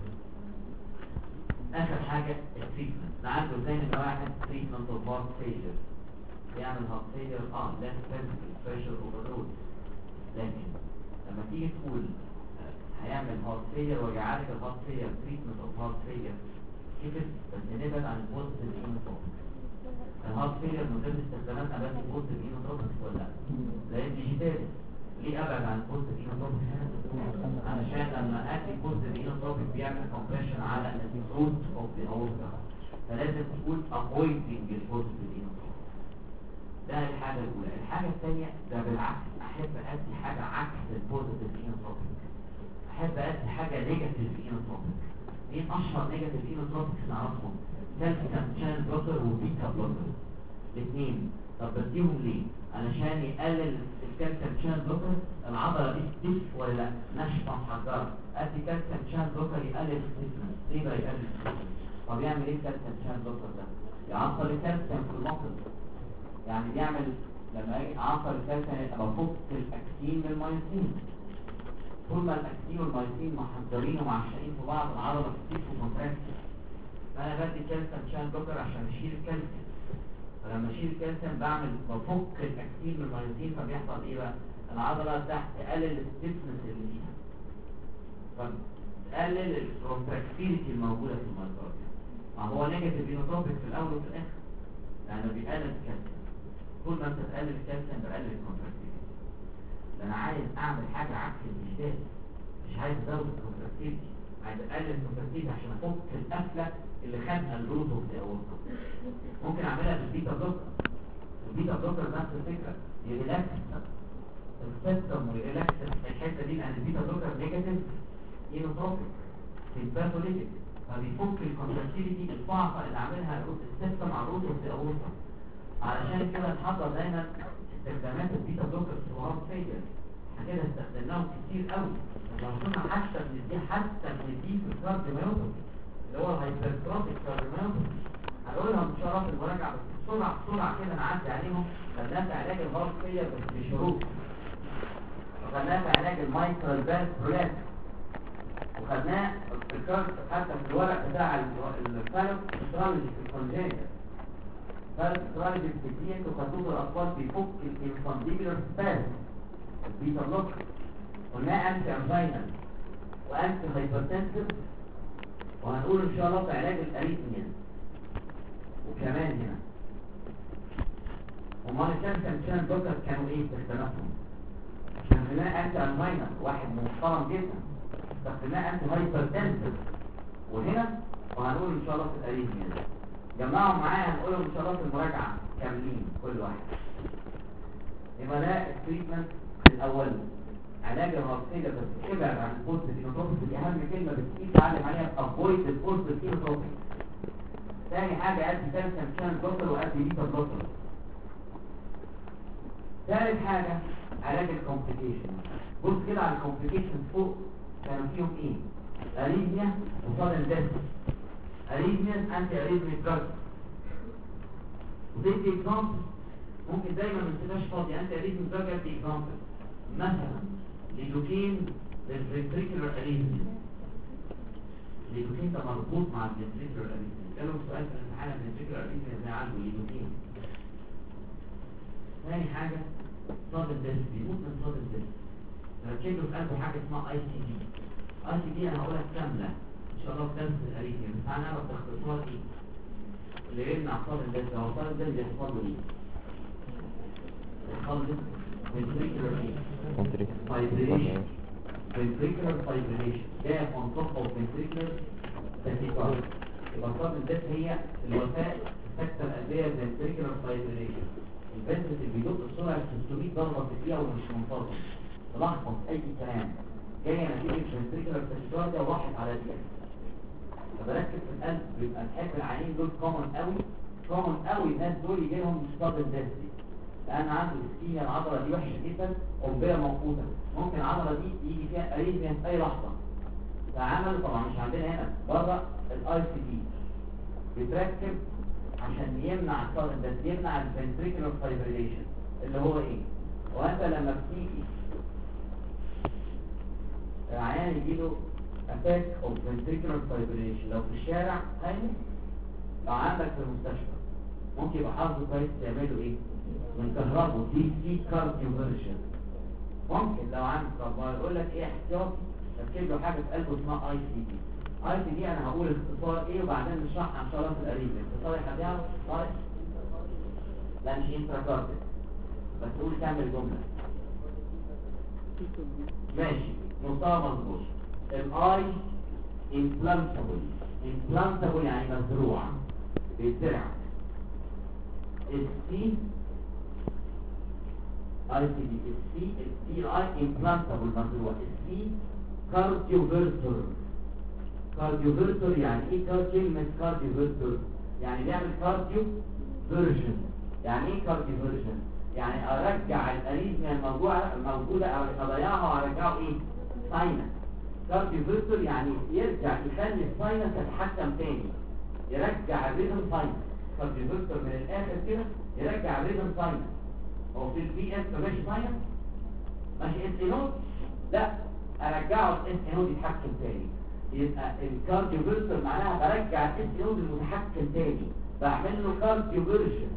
آخر حاجة التريتمنت. نعالجه ازاي؟ نبقى واحد treatment of heart failure. يعمل heart failure left ventricular pressure overload. لكن لما تيجي تقول هيعمل هارت فيلير ويعالج الهارت فيلير تريتمنت اوف هارت فيلير كيف بس نبعد عن البوزيتيف اينوتروبيك. الهارت فيلير من ضمن استخدامات ابعد البوزيتيف اينوتروبيك ولا لا؟ زي الديجيتال. ليه ابعد عن البوزيتيف اينوتروبيك؟ علشان لما ادي البوزيتيف اينوتروبيك بيعمل كومبريشن على الروت اوف ذا اورتا. فلازم تقول افويدنج البوزيتيف اينوتروبيك. ده الحاجة الأولى. الحاجة الثانية ده بالعكس. أحب أدي حاجة عكس البوزيتيف اينوتروبيك. أحب أدي حاجة نيجاتيف اينوتروبيك. مين أشهر نيجاتيف اينوتروبيكس نعرفهم؟ كالسيوم شانل بلوكر وبيتا بلوكر. الاثنين. طب بديهم ليه؟ علشان يقلل الكالسيوم شانل بلوكر العضلة دي ستيف ولا لا؟ ناشفة محجرة. أدي كالسيوم شانل بلوكر يقلل الستيفنس. ليه بقى يقلل الستيفنس؟ طب يعمل إيه الكالسيوم شانل بلوكر ده؟ يعطل الكالسيوم في المصل. يعني بيعمل لما اجي اعصر الكالسيوم يبقى بفك الاكتين من المايوسين. طول ما الاكتين والمايوسين محضرين ومعشقين في بعض العضله كتير وكونتراكشن. فانا بدي كالسيوم شان بلوكر عشان اشيل الكالسيوم. فلما اشيل الكالسيوم بعمل بفك الاكتين من المايوسين. فبيحصل ايه بقى؟ العضله تحت تقلل الستيفنس اللي فيها. فتقلل الكونتراكتيليتي الموجوده في المايوكارديوم. ما هو نيجاتيف اينوتروبيك في الاول وفي الاخر. يعني بيقلل الكالسيوم. طول ما انت تقلل الكالسيوم بقلل الكونتراكتيليتي. انا عايز اعمل حاجه عكس الجدال. مش عايز ازود الكونتراكتيليتي. عايز اقلل الكونتراكتيليتي عشان افك القفله اللي خانقه الروت اوف ذا اورتا. ممكن اعملها بالبيتا بلوكر. البيتا بلوكر نفس الفكره. يريلاكس السيستم ويريلاكس الحته دي لان البيتا بلوكر نيجاتيف اينوتروبيك سيمباثوليتيك. فبيفك الكونتراكتيليتي الضعفه اللي عاملها السيستم على الروت اوف ذا اورتا. علشان كده نحضر دايما استخدامات البيتا بلوكر في الهارت فيلير. احنا كده استخدمناهم كتير قوي. لو كنا حتى بنديه في الكارديوميوباثي اللي هو الهايبرتروفيك كارديوميوباثي. هنقولها ان شاء الله في المراجعه بس بسرعه كده نعدي عليهم. خدناها في علاج الهارت فيلير بس بشروط. وخدناها في علاج المايترال فالف برولابس. وخدناه في الكارت حتى في الورق بتاع الفالف استرالوجي في الكونجنتال. فالستراليج التكنيك وخطوط الأطفال بيفك الانفانديبولار سباز البيتا بلوك. قلناه أنتي أنجينال وأنتي هايبرتنسيف. وهنقول إن شاء الله في علاج الأريثميا. وكمان هنا ومال الكالسيوم شان بلوكر كانوا إيه استخداماتهم؟ استخدمناه أنتي أنجينال واحد محترم جدا. استخدمناه أنتي هايبرتنسيف. وهنا وهنقول إن شاء الله في الأريثميا. جمعوا معايا هنقولهم ان شاء الله في المراجعه كاملين كل واحد. يبقى ده التريتمنت الاول، علاج الهارتفيلر. بس ابعد عن البوست فينوتروبيك، دي اهم كلمه بتقيس تعلم عليها، افويد البوست فينوتروبيك. ثاني حاجه ادي كالسيوم شان بلوكر وادي بيتا بلوكر. ثالث حاجه علاج الكومبليكيشن. بص كده على الكومبليكيشن فوق كانوا فيهم ايه؟ اريثميا وصادن ديث. اريثميا انتي اريثميك دراج. ودي اكزامبل ممكن دايما ما تبقاش فاضي. انتي اريثميك دراج ادي اكزامبل مثلا ليدوكين للفنتريكولار اريثميا. ليدوكين ده مربوط مع الفنتريكولار اريثميا. قالوا سؤال في الامتحان الفنتريكولار اريثميا ازاي عنده ليدوكين. ثاني حاجه صادن ديث، بيموت من صادن ديث. ركز له في قلبه حاجه اسمها اي سي دي. اي سي دي انا هقولها كامله ان شاء الله في درس الاريثميا، بس انا اعرف باختصار ايه اللي يمنع صادن ديث. لو صادن ديث بيحصل له ايه؟ بيحصل له ventricular fibrillation. ventricular fibrillation جايه on top of ventricular tachycardia. يبقى صادن ديث هي الوفاه السكته القلبيه ventricular fibrillation. الفنتريكل اللي بيدق بسرعه 600 ضربه في الدقيقه ومش منتظم، تلخبط اي كلام، جايه نتيجه ventricular tachycardia واحد على دقيقه. فبركز في القلب بيبقى الحب العينين دول كومن قوي الناس دول يجي لهم صادن ديث، لان عنده اسكيميا العضله دي وحشه جدا قنبله موقوته، ممكن العضله دي يجي فيها اريثميا في اي لحظه. فعملوا طبعا مش عندنا هنا بره الاي سي دي بيتركب عشان يمنع الصادن ديث، يمنع الفنتريكولار فايبريليشن اللي هو ايه؟ وانت لما بتيجي العيان يجيله اتاك اوف فنتريكولار فايبريليشن لو في الشارع هيموت. لو عندك في المستشفى ممكن يبقى حافظه كويس تعملوا ايه؟ من كهربه دي سي كارديو فيرجن. ممكن لو عندك طب يقول لك ايه احتياطي تركب له حاجه في قلبه اسمها اي سي دي. اي سي دي انا هقول اختصار ايه وبعدين نشرحها ان شاء الله في القريب. اختصار يا حبيبي طيب لا مش انتراكارديك بس قول كامل الجمله ماشي مستوى مظبوط. الاي امبلانتابل يعني مزروع بيتزرع. السي اي سي دي السي اي امبلانتابل مزروع. السي كارديوفيرتور يعني ايه كلمه كارديوفيرتور؟ يعني بيعمل كارديو فيرجن. يعني ايه كارديو فيرجن؟ يعني ارجع الاريثميا الموجوده او اضيعها وارجعه ايه؟ ساينس. كارديوفيرتور يعني يرجع يخلي الساينس يتحكم تاني، يرجع الريزم ساينس. كارديوفيرتور من الاخر كده يرجع الريزم ساينس. هو في البي اس ماشي ساينس ماشي اس نود، لا ارجعه الاس نود يتحكم تاني. يبقى الكارديوفيرتور معناها برجع الاس نود المتحكم تاني، بعمل له كارديوفيرجن.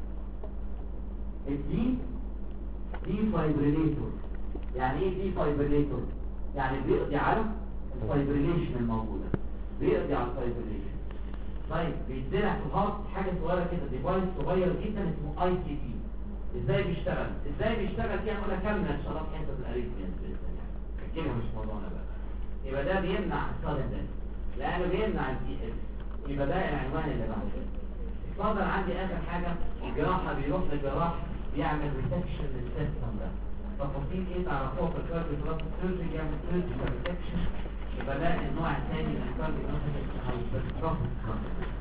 دي فايبريليتور. يعني ايه دي فايبريليتور؟ يعني بيقضي على الفايبريليشن الموجوده، بيقضي على الفايبريليشن. طيب بيتزرع في الهارت حاجه صغيره كده، ديفايس صغير جدا اسمه اي سي دي. ازاي بيشتغل دي هنقولها كامله ان شاء الله في حته الاريثميا يعني كده مش موضوعنا بقى. يبقى ده بيمنع الصدى ده لانه بيمنع الدي اس. يبقى ده العنوان اللي بعده. اتفضل عندي اخر حاجه الجراحه، بيروح للجراح بيعمل ريسكشن للسيستم ده. تفاصيل ايه تعرفوها في الكارديو سيرجري؟ يعمل سيرجري ريسكشن. يبقى ده النوع الثاني من الكارديو او